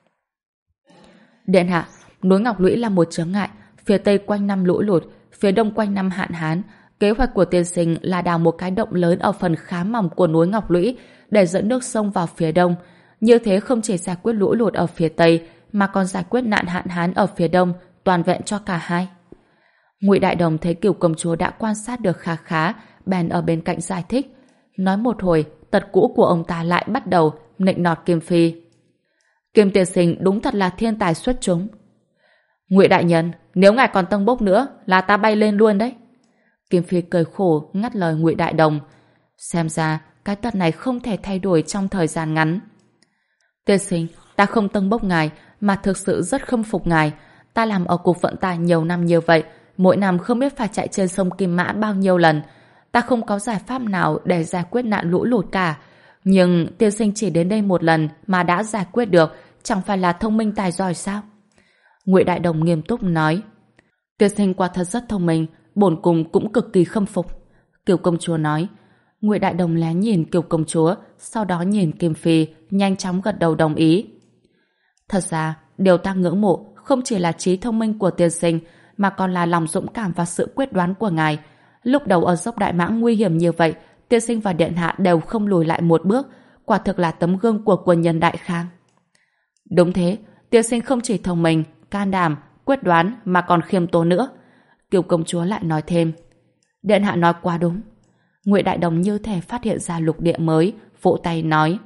Điện hạ, núi Ngọc Lũy là một chướng ngại, phía tây quanh năm lũ lụt, phía đông quanh năm hạn hán. Kế hoạch của tiên sinh là đào một cái động lớn ở phần khá mỏng của núi Ngọc Lũy để dẫn nước sông vào phía đông. Như thế không chỉ giải quyết lũ lụt ở phía tây mà còn giải quyết nạn hạn hán ở phía đông, toàn vẹn cho cả hai. Ngụy Đại Đồng thấy Kiều công chúa đã quan sát được khá khá, bèn ở bên cạnh giải thích. Nói một hồi, tật cũ của ông ta lại bắt đầu nịnh nọt Kim Phi. Kim tiên sinh đúng thật là thiên tài xuất chúng. Ngụy đại nhân, nếu ngài còn tâng bốc nữa là ta bay lên luôn đấy. Kim Phi cười khổ ngắt lời Ngụy Đại Đồng. Xem ra cái tật này không thể thay đổi trong thời gian ngắn. Tiên sinh, ta không tâng bốc ngài mà thực sự rất khâm phục ngài. Ta làm ở cục vận tải nhiều năm như vậy, mỗi năm không biết phải chạy trên sông Kim Mã bao nhiêu lần. Ta không có giải pháp nào để giải quyết nạn lũ lụt cả. Nhưng tiên sinh chỉ đến đây một lần mà đã giải quyết được, chẳng phải là thông minh tài giỏi sao? Ngụy Đại Đồng nghiêm túc nói. Tiên sinh quả thật rất thông minh, bổn cung cũng cực kỳ khâm phục. Kiều công chúa nói. Ngụy Đại Đồng lén nhìn Kiều công chúa, sau đó nhìn Kim Phi, nhanh chóng gật đầu đồng ý. Thật ra, điều ta ngưỡng mộ không chỉ là trí thông minh của tiên sinh, mà còn là lòng dũng cảm và sự quyết đoán của ngài. Lúc đầu ở dốc Đại Mãng nguy hiểm như vậy, tiên sinh và điện hạ đều không lùi lại một bước, quả thực là tấm gương của quân nhân Đại Khang. Đúng thế, tiên sinh không chỉ thông minh, can đảm, quyết đoán mà còn khiêm tốn nữa. Kiều công chúa lại nói thêm. Điện hạ nói quá đúng. Ngụy Đại Đồng như thể phát hiện ra lục địa mới, vỗ tay nói.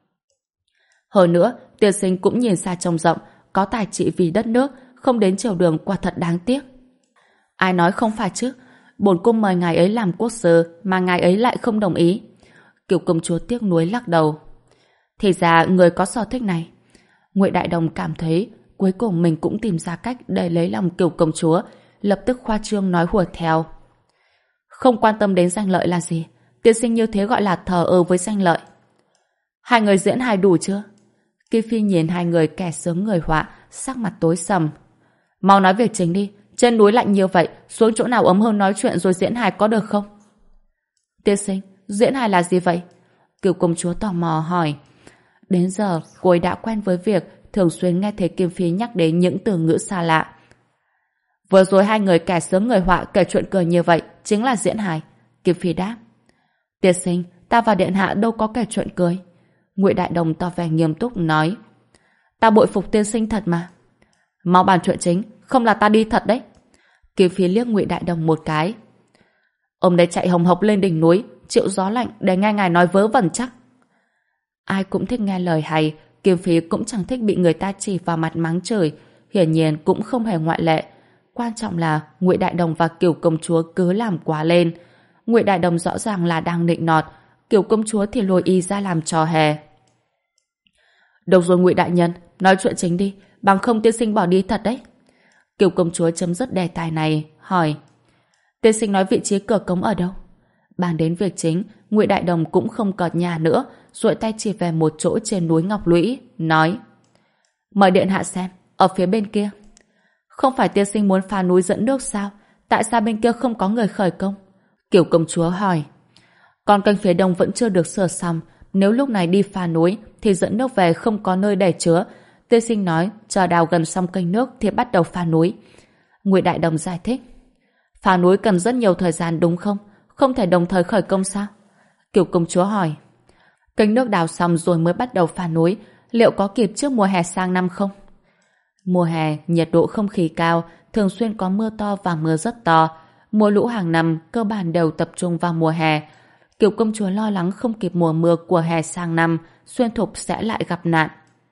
Hơn nữa, tiên sinh cũng nhìn xa trông rộng, có tài trị vì đất nước, không đến chiều đường quả thật đáng tiếc. Ai nói không phải chứ? Bổn cung mời ngài ấy làm quốc sư mà ngài ấy lại không đồng ý. Kiều công chúa tiếc nuối lắc đầu. Thì ra người có sở thích này. Ngụy Đại Đồng cảm thấy cuối cùng mình cũng tìm ra cách để lấy lòng Kiều công chúa, lập tức khoa trương nói hùa theo. Không quan tâm đến danh lợi là gì? Tiên sinh như thế gọi là thờ ơ với danh lợi. Hai người diễn hài đủ chưa? Kim Phi nhìn hai người kẻ sướng người họa, sắc mặt tối sầm. Mau nói việc chính đi, trên núi lạnh như vậy, xuống chỗ nào ấm hơn nói chuyện rồi diễn hài có được không? Tiên sinh, diễn hài là gì vậy? Kiều công chúa tò mò hỏi. Đến giờ, cô ấy đã quen với việc thường xuyên nghe thấy Kim Phi nhắc đến những từ ngữ xa lạ. Vừa rồi hai người kẻ sướng người họa kể chuyện cười như vậy, chính là diễn hài. Kim Phi đáp. Tiên sinh, ta và điện hạ đâu có kể chuyện cười. Ngụy Đại Đồng tỏ vẻ nghiêm túc nói. Ta bội phục tiên sinh thật mà. Mau bàn chuyện chính, không là ta đi thật đấy. Kim Phi liếc Ngụy Đại Đồng một cái. Ông đây chạy hồng hộc lên đỉnh núi, chịu gió lạnh để nghe ngài nói vớ vẩn chắc. Ai cũng thích nghe lời hay, Kim Phi cũng chẳng thích bị người ta chỉ vào mặt mắng chửi, hiển nhiên cũng không hề ngoại lệ. Quan trọng là Ngụy Đại Đồng và Kiều công chúa cứ làm quá lên. Ngụy Đại Đồng rõ ràng là đang nịnh nọt, Kiều công chúa thì lôi y ra làm trò hề. Được rồi Ngụy đại nhân, nói chuyện chính đi, bằng không tiên sinh bỏ đi thật đấy. Kiều công chúa chấm dứt đề tài này, hỏi. Tiên sinh nói vị trí cửa cống ở đâu? Bàn đến việc chính, Ngụy Đại Đồng cũng không cợt nhà nữa, duỗi tay chỉ về một chỗ trên núi Ngọc Lũy, nói. Mời điện hạ xem, ở phía bên kia. Không phải tiên sinh muốn phá núi dẫn nước sao? Tại sao bên kia không có người khởi công? Kiều công chúa hỏi. Con kênh phía đông vẫn chưa được sửa xong, nếu lúc này đi phá núi thì dẫn nước về không có nơi để chứa. Tiên sinh nói chờ đào gần xong kênh nước thì bắt đầu phá núi. Ngụy Đại Đồng giải thích. Phá núi cần rất nhiều thời gian đúng không? Không thể đồng thời khởi công sao? Kiều công chúa hỏi. Kênh nước đào xong rồi mới bắt đầu phá núi, liệu có kịp trước mùa hè sang năm không? Mùa hè, nhiệt độ không khí cao, thường xuyên có mưa to và mưa rất to. Mùa lũ hàng năm cơ bản đều tập trung vào mùa hè. Kiều công chúa lo lắng không kịp mùa mưa của hè sang năm, Xuyên Thục sẽ lại gặp nạn.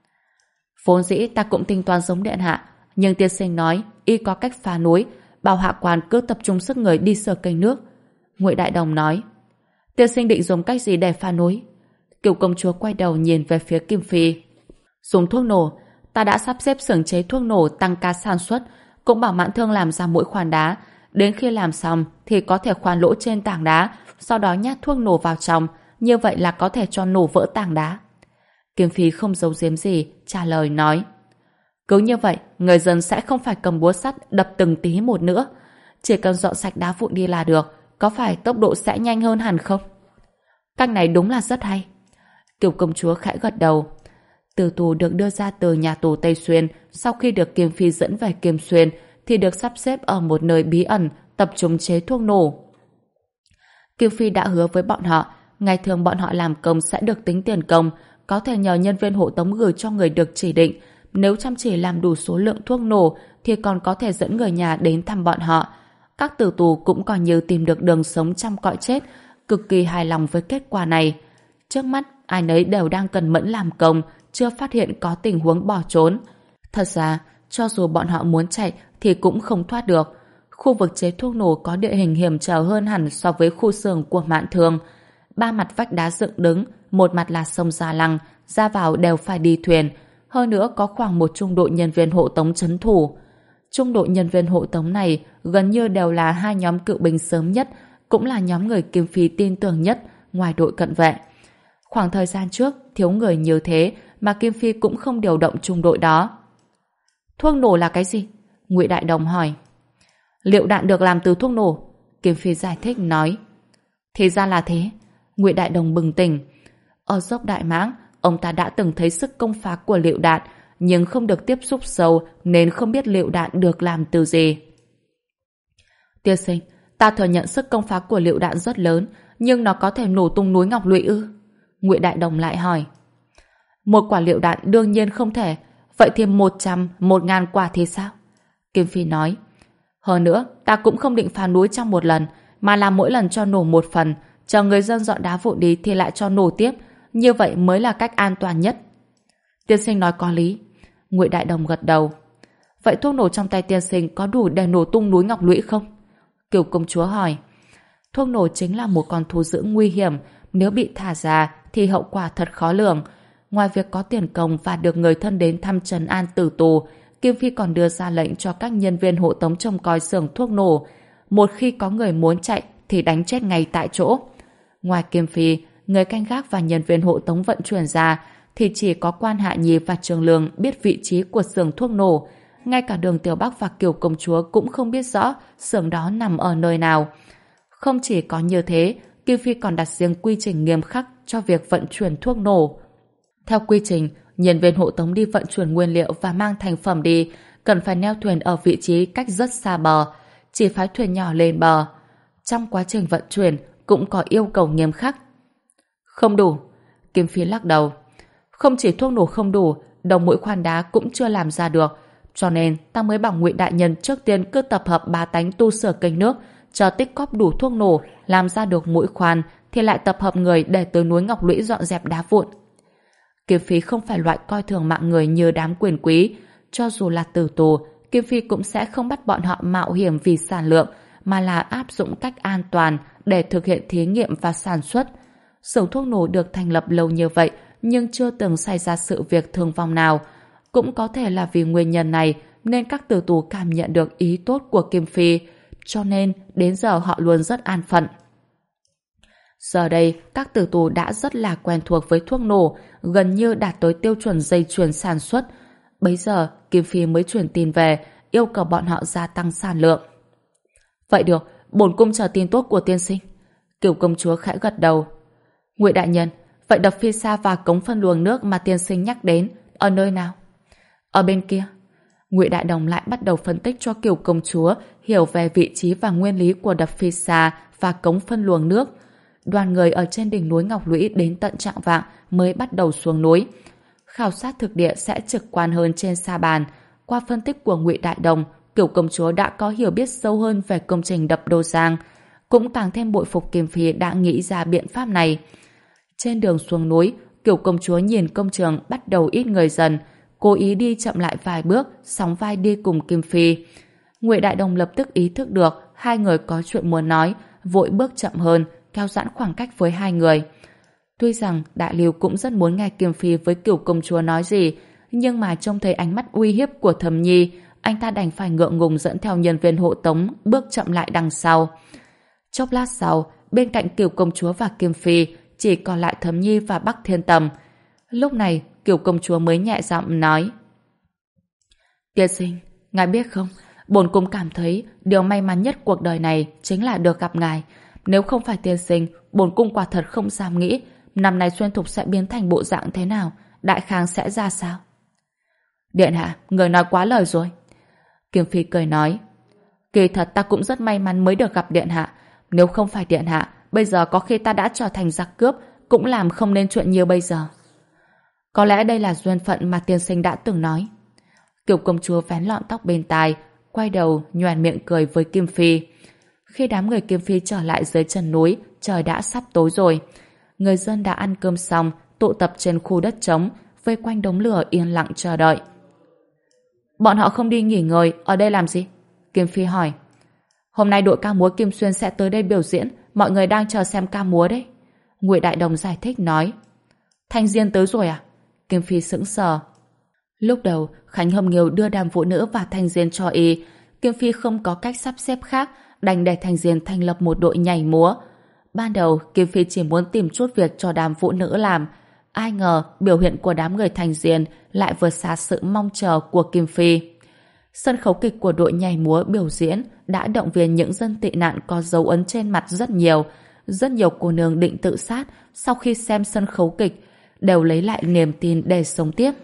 Vốn dĩ ta cũng tính toán giống điện hạ, nhưng tiên sinh nói y có cách phá núi, bảo hạ quan cứ tập trung sức người đi sửa kênh nước. Ngụy Đại Đồng nói. Tiên sinh định dùng cách gì để phá núi? Kiều công chúa quay đầu nhìn về phía Kim Phi. Dùng thuốc nổ. Ta đã sắp xếp xưởng chế thuốc nổ tăng ca sản xuất, cũng bảo Mãn Thương làm ra mỗi khoan đá. Đến khi làm xong thì có thể khoan lỗ trên tảng đá, sau đó nhát thuốc nổ vào trong, như vậy là có thể cho nổ vỡ tảng đá. Kim Phi không giấu giếm gì, trả lời nói. Cứ như vậy, người dân sẽ không phải cầm búa sắt đập từng tí một nữa. Chỉ cần dọn sạch đá vụn đi là được, có phải tốc độ sẽ nhanh hơn hẳn không? Cách này đúng là rất hay. Kiều công chúa khẽ gật đầu. Tử tù được đưa ra từ nhà tù Tây Xuyên, sau khi được Kim Phi dẫn về Kim Xuyên, thì được sắp xếp ở một nơi bí ẩn, tập trung chế thuốc nổ. Kim Phi đã hứa với bọn họ, ngày thường bọn họ làm công sẽ được tính tiền công, có thể nhờ nhân viên hộ tống gửi cho người được chỉ định. Nếu chăm chỉ làm đủ số lượng thuốc nổ, thì còn có thể dẫn người nhà đến thăm bọn họ. Các tử tù cũng coi như tìm được đường sống trăm cõi chết, cực kỳ hài lòng với kết quả này. Trước mắt, ai nấy đều đang cần mẫn làm công, chưa phát hiện có tình huống bỏ trốn. Thật ra, cho dù bọn họ muốn chạy thì cũng không thoát được. Khu vực chế thuốc nổ có địa hình hiểm trở hơn hẳn so với khu xưởng của Mạn Thương. Ba mặt vách đá dựng đứng, một mặt là sông Gia Lăng, ra vào đều phải đi thuyền. Hơn nữa có khoảng một trung đội nhân viên hộ tống trấn thủ. Trung đội nhân viên hộ tống này gần như đều là hai nhóm cựu binh sớm nhất, cũng là nhóm người Kim Phi tin tưởng nhất ngoài đội cận vệ. Khoảng thời gian trước, thiếu người như thế mà Kim Phi cũng không điều động trung đội đó. Thuốc nổ là cái gì? Ngụy Đại Đồng hỏi. Liệu đạn được làm từ thuốc nổ. Kim Phi giải thích nói. Thì ra là thế. Ngụy Đại Đồng bừng tỉnh. Ở dốc Đại Mãng, ông ta đã từng thấy sức công phá của lựu đạn, nhưng không được tiếp xúc sâu nên không biết lựu đạn được làm từ gì. Tiên sinh, ta thừa nhận sức công phá của lựu đạn rất lớn, nhưng nó có thể nổ tung núi Ngọc Lụy ư? Ngụy Đại Đồng lại hỏi. Một quả lựu đạn đương nhiên không thể, vậy thì một trăm, một ngàn quả thì sao? Kim Phi nói. Hơn nữa, ta cũng không định phá núi trong một lần, mà là mỗi lần cho nổ một phần, chờ người dân dọn đá vụn đi thì lại cho nổ tiếp, như vậy mới là cách an toàn nhất. Tiên sinh nói có lý. Ngụy Đại Đồng gật đầu. Vậy thuốc nổ trong tay tiên sinh có đủ để nổ tung núi Ngọc Lũy không? Kiều công chúa hỏi. Thuốc nổ chính là một con thú dữ nguy hiểm, nếu bị thả ra thì hậu quả thật khó lường. Ngoài việc có tiền công và được người thân đến thăm trấn an tử tù, Kim Phi còn đưa ra lệnh cho các nhân viên hộ tống trông coi xưởng thuốc nổ. Một khi có người muốn chạy thì đánh chết ngay tại chỗ. Ngoài Kim Phi, người canh gác và nhân viên hộ tống vận chuyển ra thì chỉ có quan Hạ Nhi và Trường Lương biết vị trí của xưởng thuốc nổ. Ngay cả Đường Tiểu Bắc và Kiều công chúa cũng không biết rõ xưởng đó nằm ở nơi nào. Không chỉ có như thế, Kim Phi còn đặt riêng quy trình nghiêm khắc cho việc vận chuyển thuốc nổ. Theo quy trình, nhân viên hộ tống đi vận chuyển nguyên liệu và mang thành phẩm đi cần phải neo thuyền ở vị trí cách rất xa bờ, chỉ phái thuyền nhỏ lên bờ. Trong quá trình vận chuyển cũng có yêu cầu nghiêm khắc. Không đủ. Kim Phi lắc đầu. Không chỉ thuốc nổ không đủ, đầu mũi khoan đá cũng chưa làm ra được, cho nên ta mới bảo Ngụy đại nhân trước tiên cứ tập hợp ba tánh tu sửa kênh nước, chờ tích cóp đủ thuốc nổ làm ra được mũi khoan thì lại tập hợp người để tới núi Ngọc Lũy dọn dẹp đá vụn. Kim Phi không phải loại coi thường mạng người như đám quyền quý, cho dù là tử tù, Kim Phi cũng sẽ không bắt bọn họ mạo hiểm vì sản lượng, mà là áp dụng cách an toàn để thực hiện thí nghiệm và sản xuất. Xưởng thuốc nổ được thành lập lâu như vậy nhưng chưa từng xảy ra sự việc thương vong nào. Cũng có thể là vì nguyên nhân này nên các tử tù cảm nhận được ý tốt của Kim Phi, cho nên đến giờ họ luôn rất an phận. Giờ đây, các tử tù đã rất là quen thuộc với thuốc nổ, gần như đạt tới tiêu chuẩn dây chuyền sản xuất. Bấy giờ, Kim Phi mới truyền tin về, yêu cầu bọn họ gia tăng sản lượng. Vậy được, bổn cung chờ tin tốt của tiên sinh. Kiều công chúa khẽ gật đầu. Ngụy đại nhân, vậy đập phi xa và cống phân luồng nước mà tiên sinh nhắc đến, ở nơi nào? Ở bên kia. Ngụy Đại Đồng lại bắt đầu phân tích cho Kiều công chúa hiểu về vị trí và nguyên lý của đập phi xa và cống phân luồng nước. Đoàn người ở trên đỉnh núi Ngọc Lũy đến tận trạng vạng mới bắt đầu xuống núi. Khảo sát thực địa sẽ trực quan hơn trên sa bàn. Qua phân tích của Ngụy Đại Đồng, Kiều công chúa đã có hiểu biết sâu hơn về công trình đập Đô Giang, cũng càng thêm bội phục Kim Phi đã nghĩ ra biện pháp này. Trên đường xuống núi, Kiều công chúa nhìn công trường bắt đầu ít người dần, cố ý đi chậm lại vài bước, sóng vai đi cùng Kim Phi. Ngụy Đại Đồng lập tức ý thức được hai người có chuyện muốn nói, vội bước chậm hơn, kéo giãn khoảng cách với hai người. Tuy rằng Đại Lưu cũng rất muốn nghe Kim Phi với Kiều công chúa nói gì, nhưng mà trông thấy ánh mắt uy hiếp của Thẩm Nhi, anh ta đành phải ngượng ngùng dẫn theo nhân viên hộ tống bước chậm lại đằng sau. Chốc lát sau, bên cạnh Kiều công chúa và Kim Phi chỉ còn lại Thẩm Nhi và Bắc Thiên Tầm. Lúc này, Kiều công chúa mới nhẹ giọng nói: Tiên sinh, ngài biết không, bổn cung cảm thấy điều may mắn nhất cuộc đời này chính là được gặp ngài. Nếu không phải tiên sinh, bổn cung quả thật không dám nghĩ năm nay Xuyên Thục sẽ biến thành bộ dạng thế nào, Đại Khang sẽ ra sao. Điện hạ, người nói quá lời rồi. Kim Phi cười nói: Kỳ thật ta cũng rất may mắn mới được gặp điện hạ. Nếu không phải điện hạ, bây giờ có khi ta đã trở thành giặc cướp, cũng làm không nên chuyện như bây giờ. Có lẽ đây là duyên phận mà tiên sinh đã từng nói. Kiều công chúa vén lọn tóc bên tai, quay đầu nhoẻn miệng cười với Kim Phi. Khi đám người Kim Phi trở lại dưới chân núi, trời đã sắp tối rồi. Người dân đã ăn cơm xong, tụ tập trên khu đất trống, vây quanh đống lửa yên lặng chờ đợi. Bọn họ không đi nghỉ ngơi, ở đây làm gì? Kim Phi hỏi. Hôm nay đội ca múa Kim Xuyên sẽ tới đây biểu diễn, mọi người đang chờ xem ca múa đấy. Ngụy Đại Đồng giải thích nói. Thanh Diên tới rồi à? Kim Phi sững sờ. Lúc đầu, Khánh Hâm Nghiêu đưa đám vũ nữ và Thanh Diên cho y. Kim Phi không có cách sắp xếp khác, đành để Thanh Diên thành lập một đội nhảy múa. Ban đầu, Kim Phi chỉ muốn tìm chút việc cho đám vũ nữ làm. Ai ngờ, biểu hiện của đám người Thanh Diên lại vượt xa sự mong chờ của Kim Phi. Sân khấu kịch của đội nhảy múa biểu diễn đã động viên những dân tị nạn có dấu ấn trên mặt rất nhiều. Rất nhiều cô nương định tự sát sau khi xem sân khấu kịch, đều lấy lại niềm tin để sống tiếp.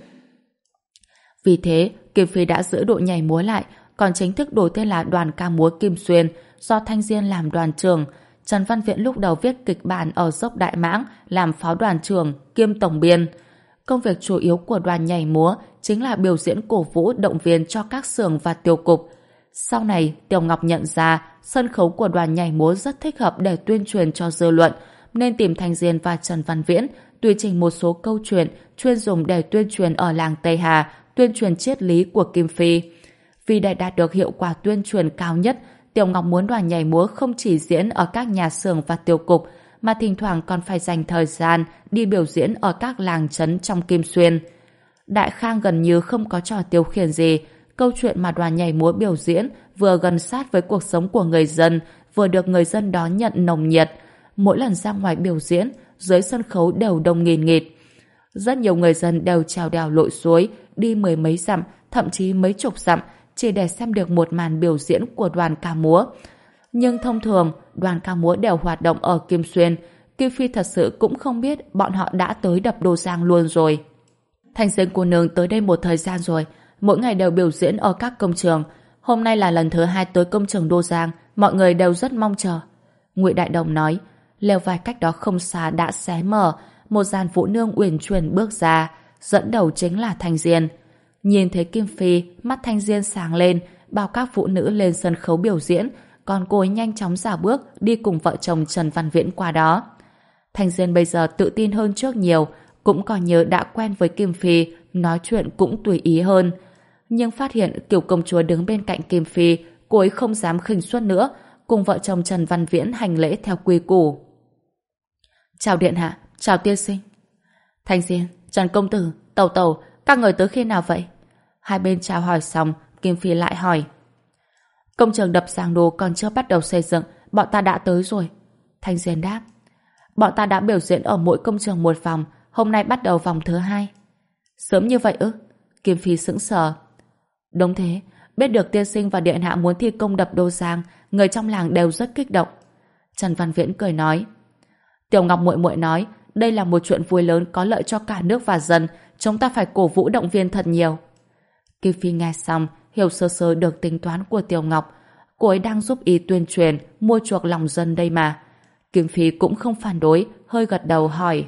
Vì thế, Kim Phi đã giữ đội nhảy múa lại, còn chính thức đổi tên là Đoàn ca múa Kim Xuyên, do Thanh Diên làm đoàn trưởng. Trần Văn Viễn lúc đầu viết kịch bản ở dốc Đại Mãng, làm phó đoàn trưởng, kiêm tổng biên. Công việc chủ yếu của đoàn nhảy múa chính là biểu diễn cổ vũ động viên cho các xưởng và tiêu cục. Sau này, Tiểu Ngọc nhận ra sân khấu của đoàn nhảy múa rất thích hợp để tuyên truyền cho dư luận, nên tìm Thanh Diên và Trần Văn Viễn tùy chỉnh một số câu chuyện chuyên dùng để tuyên truyền ở làng Tây Hà, tuyên truyền triết lý của Kim Phi. Vì để đạt được hiệu quả tuyên truyền cao nhất, Tiểu Ngọc muốn đoàn nhảy múa không chỉ diễn ở các nhà xưởng và tiêu cục, mà thỉnh thoảng còn phải dành thời gian đi biểu diễn ở các làng trấn trong Kim Xuyên. Đại Khang gần như không có trò tiêu khiển gì, câu chuyện mà đoàn nhảy múa biểu diễn vừa gần sát với cuộc sống của người dân, vừa được người dân đón nhận nồng nhiệt. Mỗi lần ra ngoài biểu diễn, dưới sân khấu đều đông nghìn nghịt. Rất nhiều người dân đều trèo đèo lội suối, đi mười mấy dặm, thậm chí mấy chục dặm, chỉ để xem được một màn biểu diễn của đoàn ca múa. Nhưng thông thường, đoàn ca múa đều hoạt động ở Kim Xuyên. Kim Phi thật sự cũng không biết bọn họ đã tới đập Đô Giang luôn rồi. Thanh Diên cô nương tới đây một thời gian rồi, mỗi ngày đều biểu diễn ở các công trường. Hôm nay là lần thứ hai tới công trường Đô Giang, mọi người đều rất mong chờ. Ngụy Đại Đồng nói. Lều vải cách đó không xa đã xé mở, một dàn vũ nương uyển chuyển bước ra, dẫn đầu chính là Thanh Diên. Nhìn thấy Kim Phi, mắt Thanh Diên sáng lên, bảo các phụ nữ lên sân khấu biểu diễn, còn cô ấy nhanh chóng rảo bước đi cùng vợ chồng Trần Văn Viễn qua đó. Thanh Diên bây giờ tự tin hơn trước nhiều, cũng còn nhớ đã quen với Kim Phi, nói chuyện cũng tùy ý hơn. Nhưng phát hiện Kiều công chúa đứng bên cạnh Kim Phi, cô ấy không dám khinh suất nữa, cùng vợ chồng Trần Văn Viễn hành lễ theo quy củ. Chào điện hạ, chào tiên sinh. Thanh Diên, Trần công tử, Tẩu tẩu, các người tới khi nào vậy? Hai bên chào hỏi xong, Kim Phi lại hỏi. Công trường đập Giang Đô còn chưa bắt đầu xây dựng, bọn ta đã tới rồi. Thanh Diên đáp. Bọn ta đã biểu diễn ở mỗi công trường một vòng, hôm nay bắt đầu vòng thứ hai. Sớm như vậy ư? Kim Phi sững sờ. Đúng thế, biết được tiên sinh và điện hạ muốn thi công đập Đô Giang, người trong làng đều rất kích động. Trần Văn Viễn cười nói. Tiểu Ngọc muội muội nói, đây là một chuyện vui lớn có lợi cho cả nước và dân, chúng ta phải cổ vũ động viên thật nhiều. Kim Phi nghe xong, hiểu sơ sơ được tính toán của Tiểu Ngọc. Cô ấy đang giúp y tuyên truyền, mua chuộc lòng dân đây mà. Kim Phi cũng không phản đối, hơi gật đầu hỏi.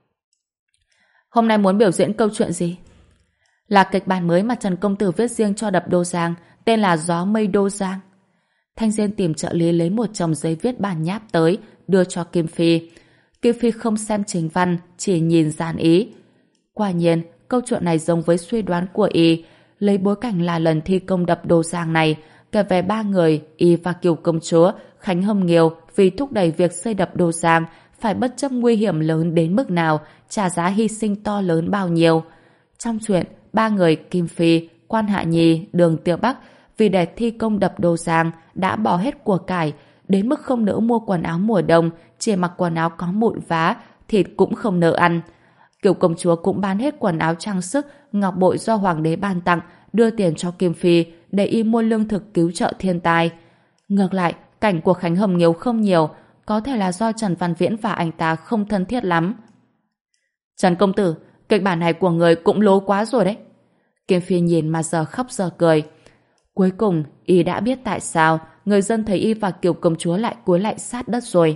Hôm nay muốn biểu diễn câu chuyện gì? Là kịch bản mới mà Trần công tử viết riêng cho đập Đô Giang, tên là Gió Mây Đô Giang. Thanh Diên tìm trợ lý lấy một chồng giấy viết bản nháp tới, đưa cho Kim Phi. Kim Phi không xem chính văn, chỉ nhìn dàn ý. Quả nhiên, câu chuyện này giống với suy đoán của y, lấy bối cảnh là lần thi công đập Đô Giang này, kể về ba người, y và Kiều công chúa, Khánh Hâm Nghiêu vì thúc đẩy việc xây đập Đô Giang phải bất chấp nguy hiểm lớn đến mức nào, trả giá hy sinh to lớn bao nhiêu. Trong chuyện, ba người Kim Phi, Quan Hạ Nhi, Đường Tiêu Bắc vì để thi công đập Đô Giang đã bỏ hết của cải, đến mức không nỡ mua quần áo mùa đông, chỉ mặc quần áo có mụn vá, thịt cũng không nỡ ăn. Kiều công chúa cũng bán hết quần áo trang sức, ngọc bội do hoàng đế ban tặng, đưa tiền cho Kim Phi để y mua lương thực cứu trợ thiên tai. Ngược lại, cảnh của Khánh Hâm Nghiêu không nhiều, có thể là do Trần Văn Viễn và anh ta không thân thiết lắm. Trần công tử, kịch bản này của người cũng lố quá rồi đấy. Kim Phi nhìn mà giờ khóc giờ cười. Cuối cùng, y đã biết tại sao người dân thấy y và Kiều công chúa lại cúi lạy sát đất rồi.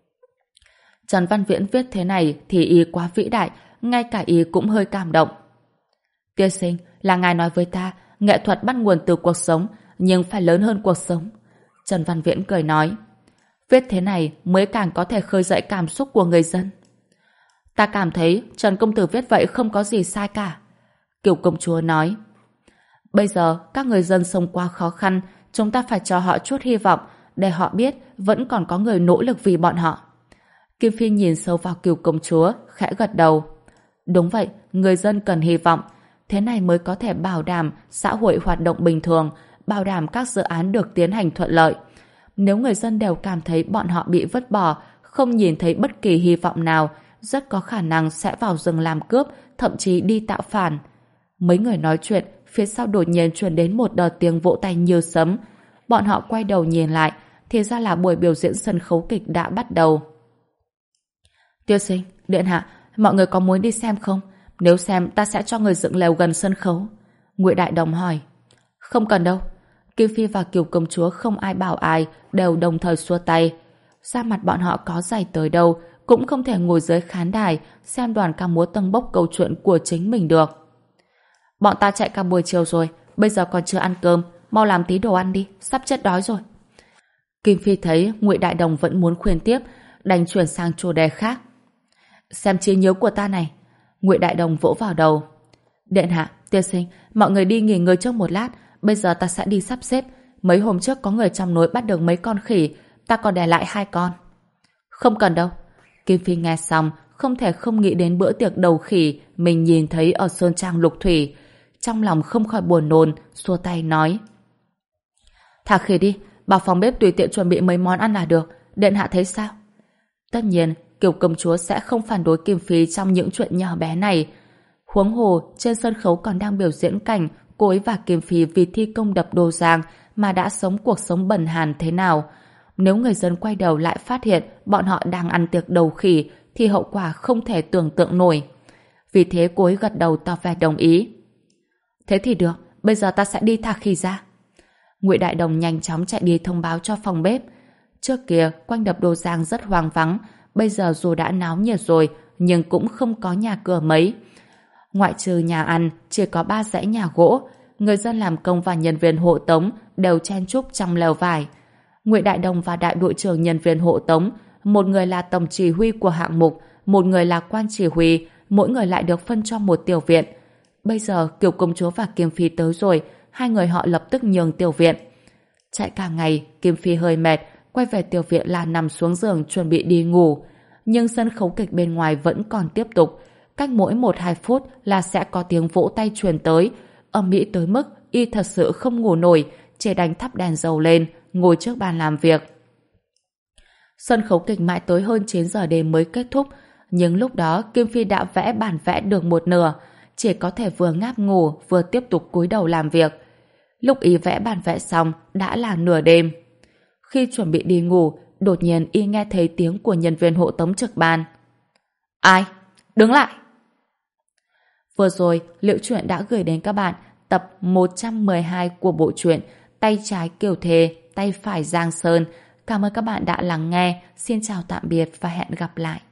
Trần Văn Viễn viết thế này thì y quá vĩ đại, ngay cả y cũng hơi cảm động. Tiên sinh, là ngài nói với ta, nghệ thuật bắt nguồn từ cuộc sống, nhưng phải lớn hơn cuộc sống. Trần Văn Viễn cười nói, viết thế này mới càng có thể khơi dậy cảm xúc của người dân. Ta cảm thấy Trần công tử viết vậy không có gì sai cả. Kiều công chúa nói. Bây giờ các người dân sống quá khó khăn, chúng ta phải cho họ chút hy vọng để họ biết vẫn còn có người nỗ lực vì bọn họ. Kim Phi nhìn sâu vào Kiều công chúa, khẽ gật đầu. Đúng vậy, người dân cần hy vọng. Thế này mới có thể bảo đảm xã hội hoạt động bình thường, bảo đảm các dự án được tiến hành thuận lợi. Nếu người dân đều cảm thấy bọn họ bị vứt bỏ, không nhìn thấy bất kỳ hy vọng nào, rất có khả năng sẽ vào rừng làm cướp, thậm chí đi tạo phản. Mấy người nói chuyện, phía sau đột nhiên truyền đến một đợt tiếng vỗ tay như sấm. Bọn họ quay đầu nhìn lại, thì ra là buổi biểu diễn sân khấu kịch đã bắt đầu. Tiên sinh, điện hạ, mọi người có muốn đi xem không? Nếu xem, ta sẽ cho người dựng lều gần sân khấu. Ngụy Đại Đồng hỏi. Không cần đâu. Kim Phi và Kiều công chúa không ai bảo ai, đều đồng thời xua tay. Da mặt bọn họ có dày tới đâu, cũng không thể ngồi dưới khán đài xem đoàn ca múa tâng bốc câu chuyện của chính mình được. Bọn ta chạy cả buổi chiều rồi, bây giờ còn chưa ăn cơm, mau làm tí đồ ăn đi, sắp chết đói rồi. Kim Phi thấy Ngụy Đại Đồng vẫn muốn khuyên tiếp, đành chuyển sang chủ đề khác. Xem trí nhớ của ta này. Ngụy Đại Đồng vỗ vào đầu. Điện hạ, tiên sinh, mọi người đi nghỉ ngơi trước một lát, bây giờ ta sẽ đi sắp xếp. Mấy hôm trước có người trong núi bắt được mấy con khỉ, ta còn để lại hai con. Không cần đâu. Kim Phi nghe xong, không thể không nghĩ đến bữa tiệc đầu khỉ mình nhìn thấy ở Sơn Trang Lục Thủy. Trong lòng không khỏi buồn nôn, xua tay nói. Thả khỉ đi, bảo phòng bếp tùy tiện chuẩn bị mấy món ăn là được, điện hạ thấy sao? Tất nhiên, Kiều công chúa sẽ không phản đối Kim Phi trong những chuyện nhỏ bé này. Huống hồ, trên sân khấu còn đang biểu diễn cảnh cô ấy và Kim Phi vì thi công đập Đồ Giang mà đã sống cuộc sống bần hàn thế nào. Nếu người dân quay đầu lại phát hiện bọn họ đang ăn tiệc đầu khỉ thì hậu quả không thể tưởng tượng nổi. Vì thế cô ấy gật đầu tỏ vẻ đồng ý. Thế thì được, bây giờ ta sẽ đi thả khỉ ra. Ngụy Đại Đồng nhanh chóng chạy đi thông báo cho phòng bếp. Trước kia, quanh đập Đồ Giang rất hoang vắng, bây giờ dù đã náo nhiệt rồi, nhưng cũng không có nhà cửa mấy. Ngoại trừ nhà ăn, chỉ có ba dãy nhà gỗ, người dân làm công và nhân viên hộ tống đều chen chúc trong lều vải. Ngụy Đại Đồng và đại đội trưởng nhân viên hộ tống, một người là tổng chỉ huy của hạng mục, một người là quan chỉ huy, mỗi người lại được phân cho một tiểu viện. Bây giờ Kiều công chúa và Kim Phi tới rồi, hai người họ lập tức nhường tiểu viện. Chạy cả ngày, Kim Phi hơi mệt, quay về tiểu viện là nằm xuống giường chuẩn bị đi ngủ. Nhưng sân khấu kịch bên ngoài vẫn còn tiếp tục. Cách mỗi một hai phút là sẽ có tiếng vỗ tay truyền tới. Ầm ĩ tới mức y thật sự không ngủ nổi, chỉ đành thắp đèn dầu lên, ngồi trước bàn làm việc. Sân khấu kịch mãi tới hơn chín giờ đêm mới kết thúc, nhưng lúc đó Kim Phi đã vẽ bản vẽ được một nửa, chỉ có thể vừa ngáp ngủ vừa tiếp tục cúi đầu làm việc. Lúc y vẽ bản vẽ xong đã là nửa đêm. Khi chuẩn bị đi ngủ, đột nhiên y nghe thấy tiếng của nhân viên hộ tống trực ban. Ai? Đứng lại! Vừa rồi, Liễu Chuyện đã gửi đến các bạn tập một trăm mười hai của bộ truyện Tay trái Kiều Thề, tay phải Giang Sơn. Cảm ơn các bạn đã lắng nghe. Xin chào tạm biệt và hẹn gặp lại.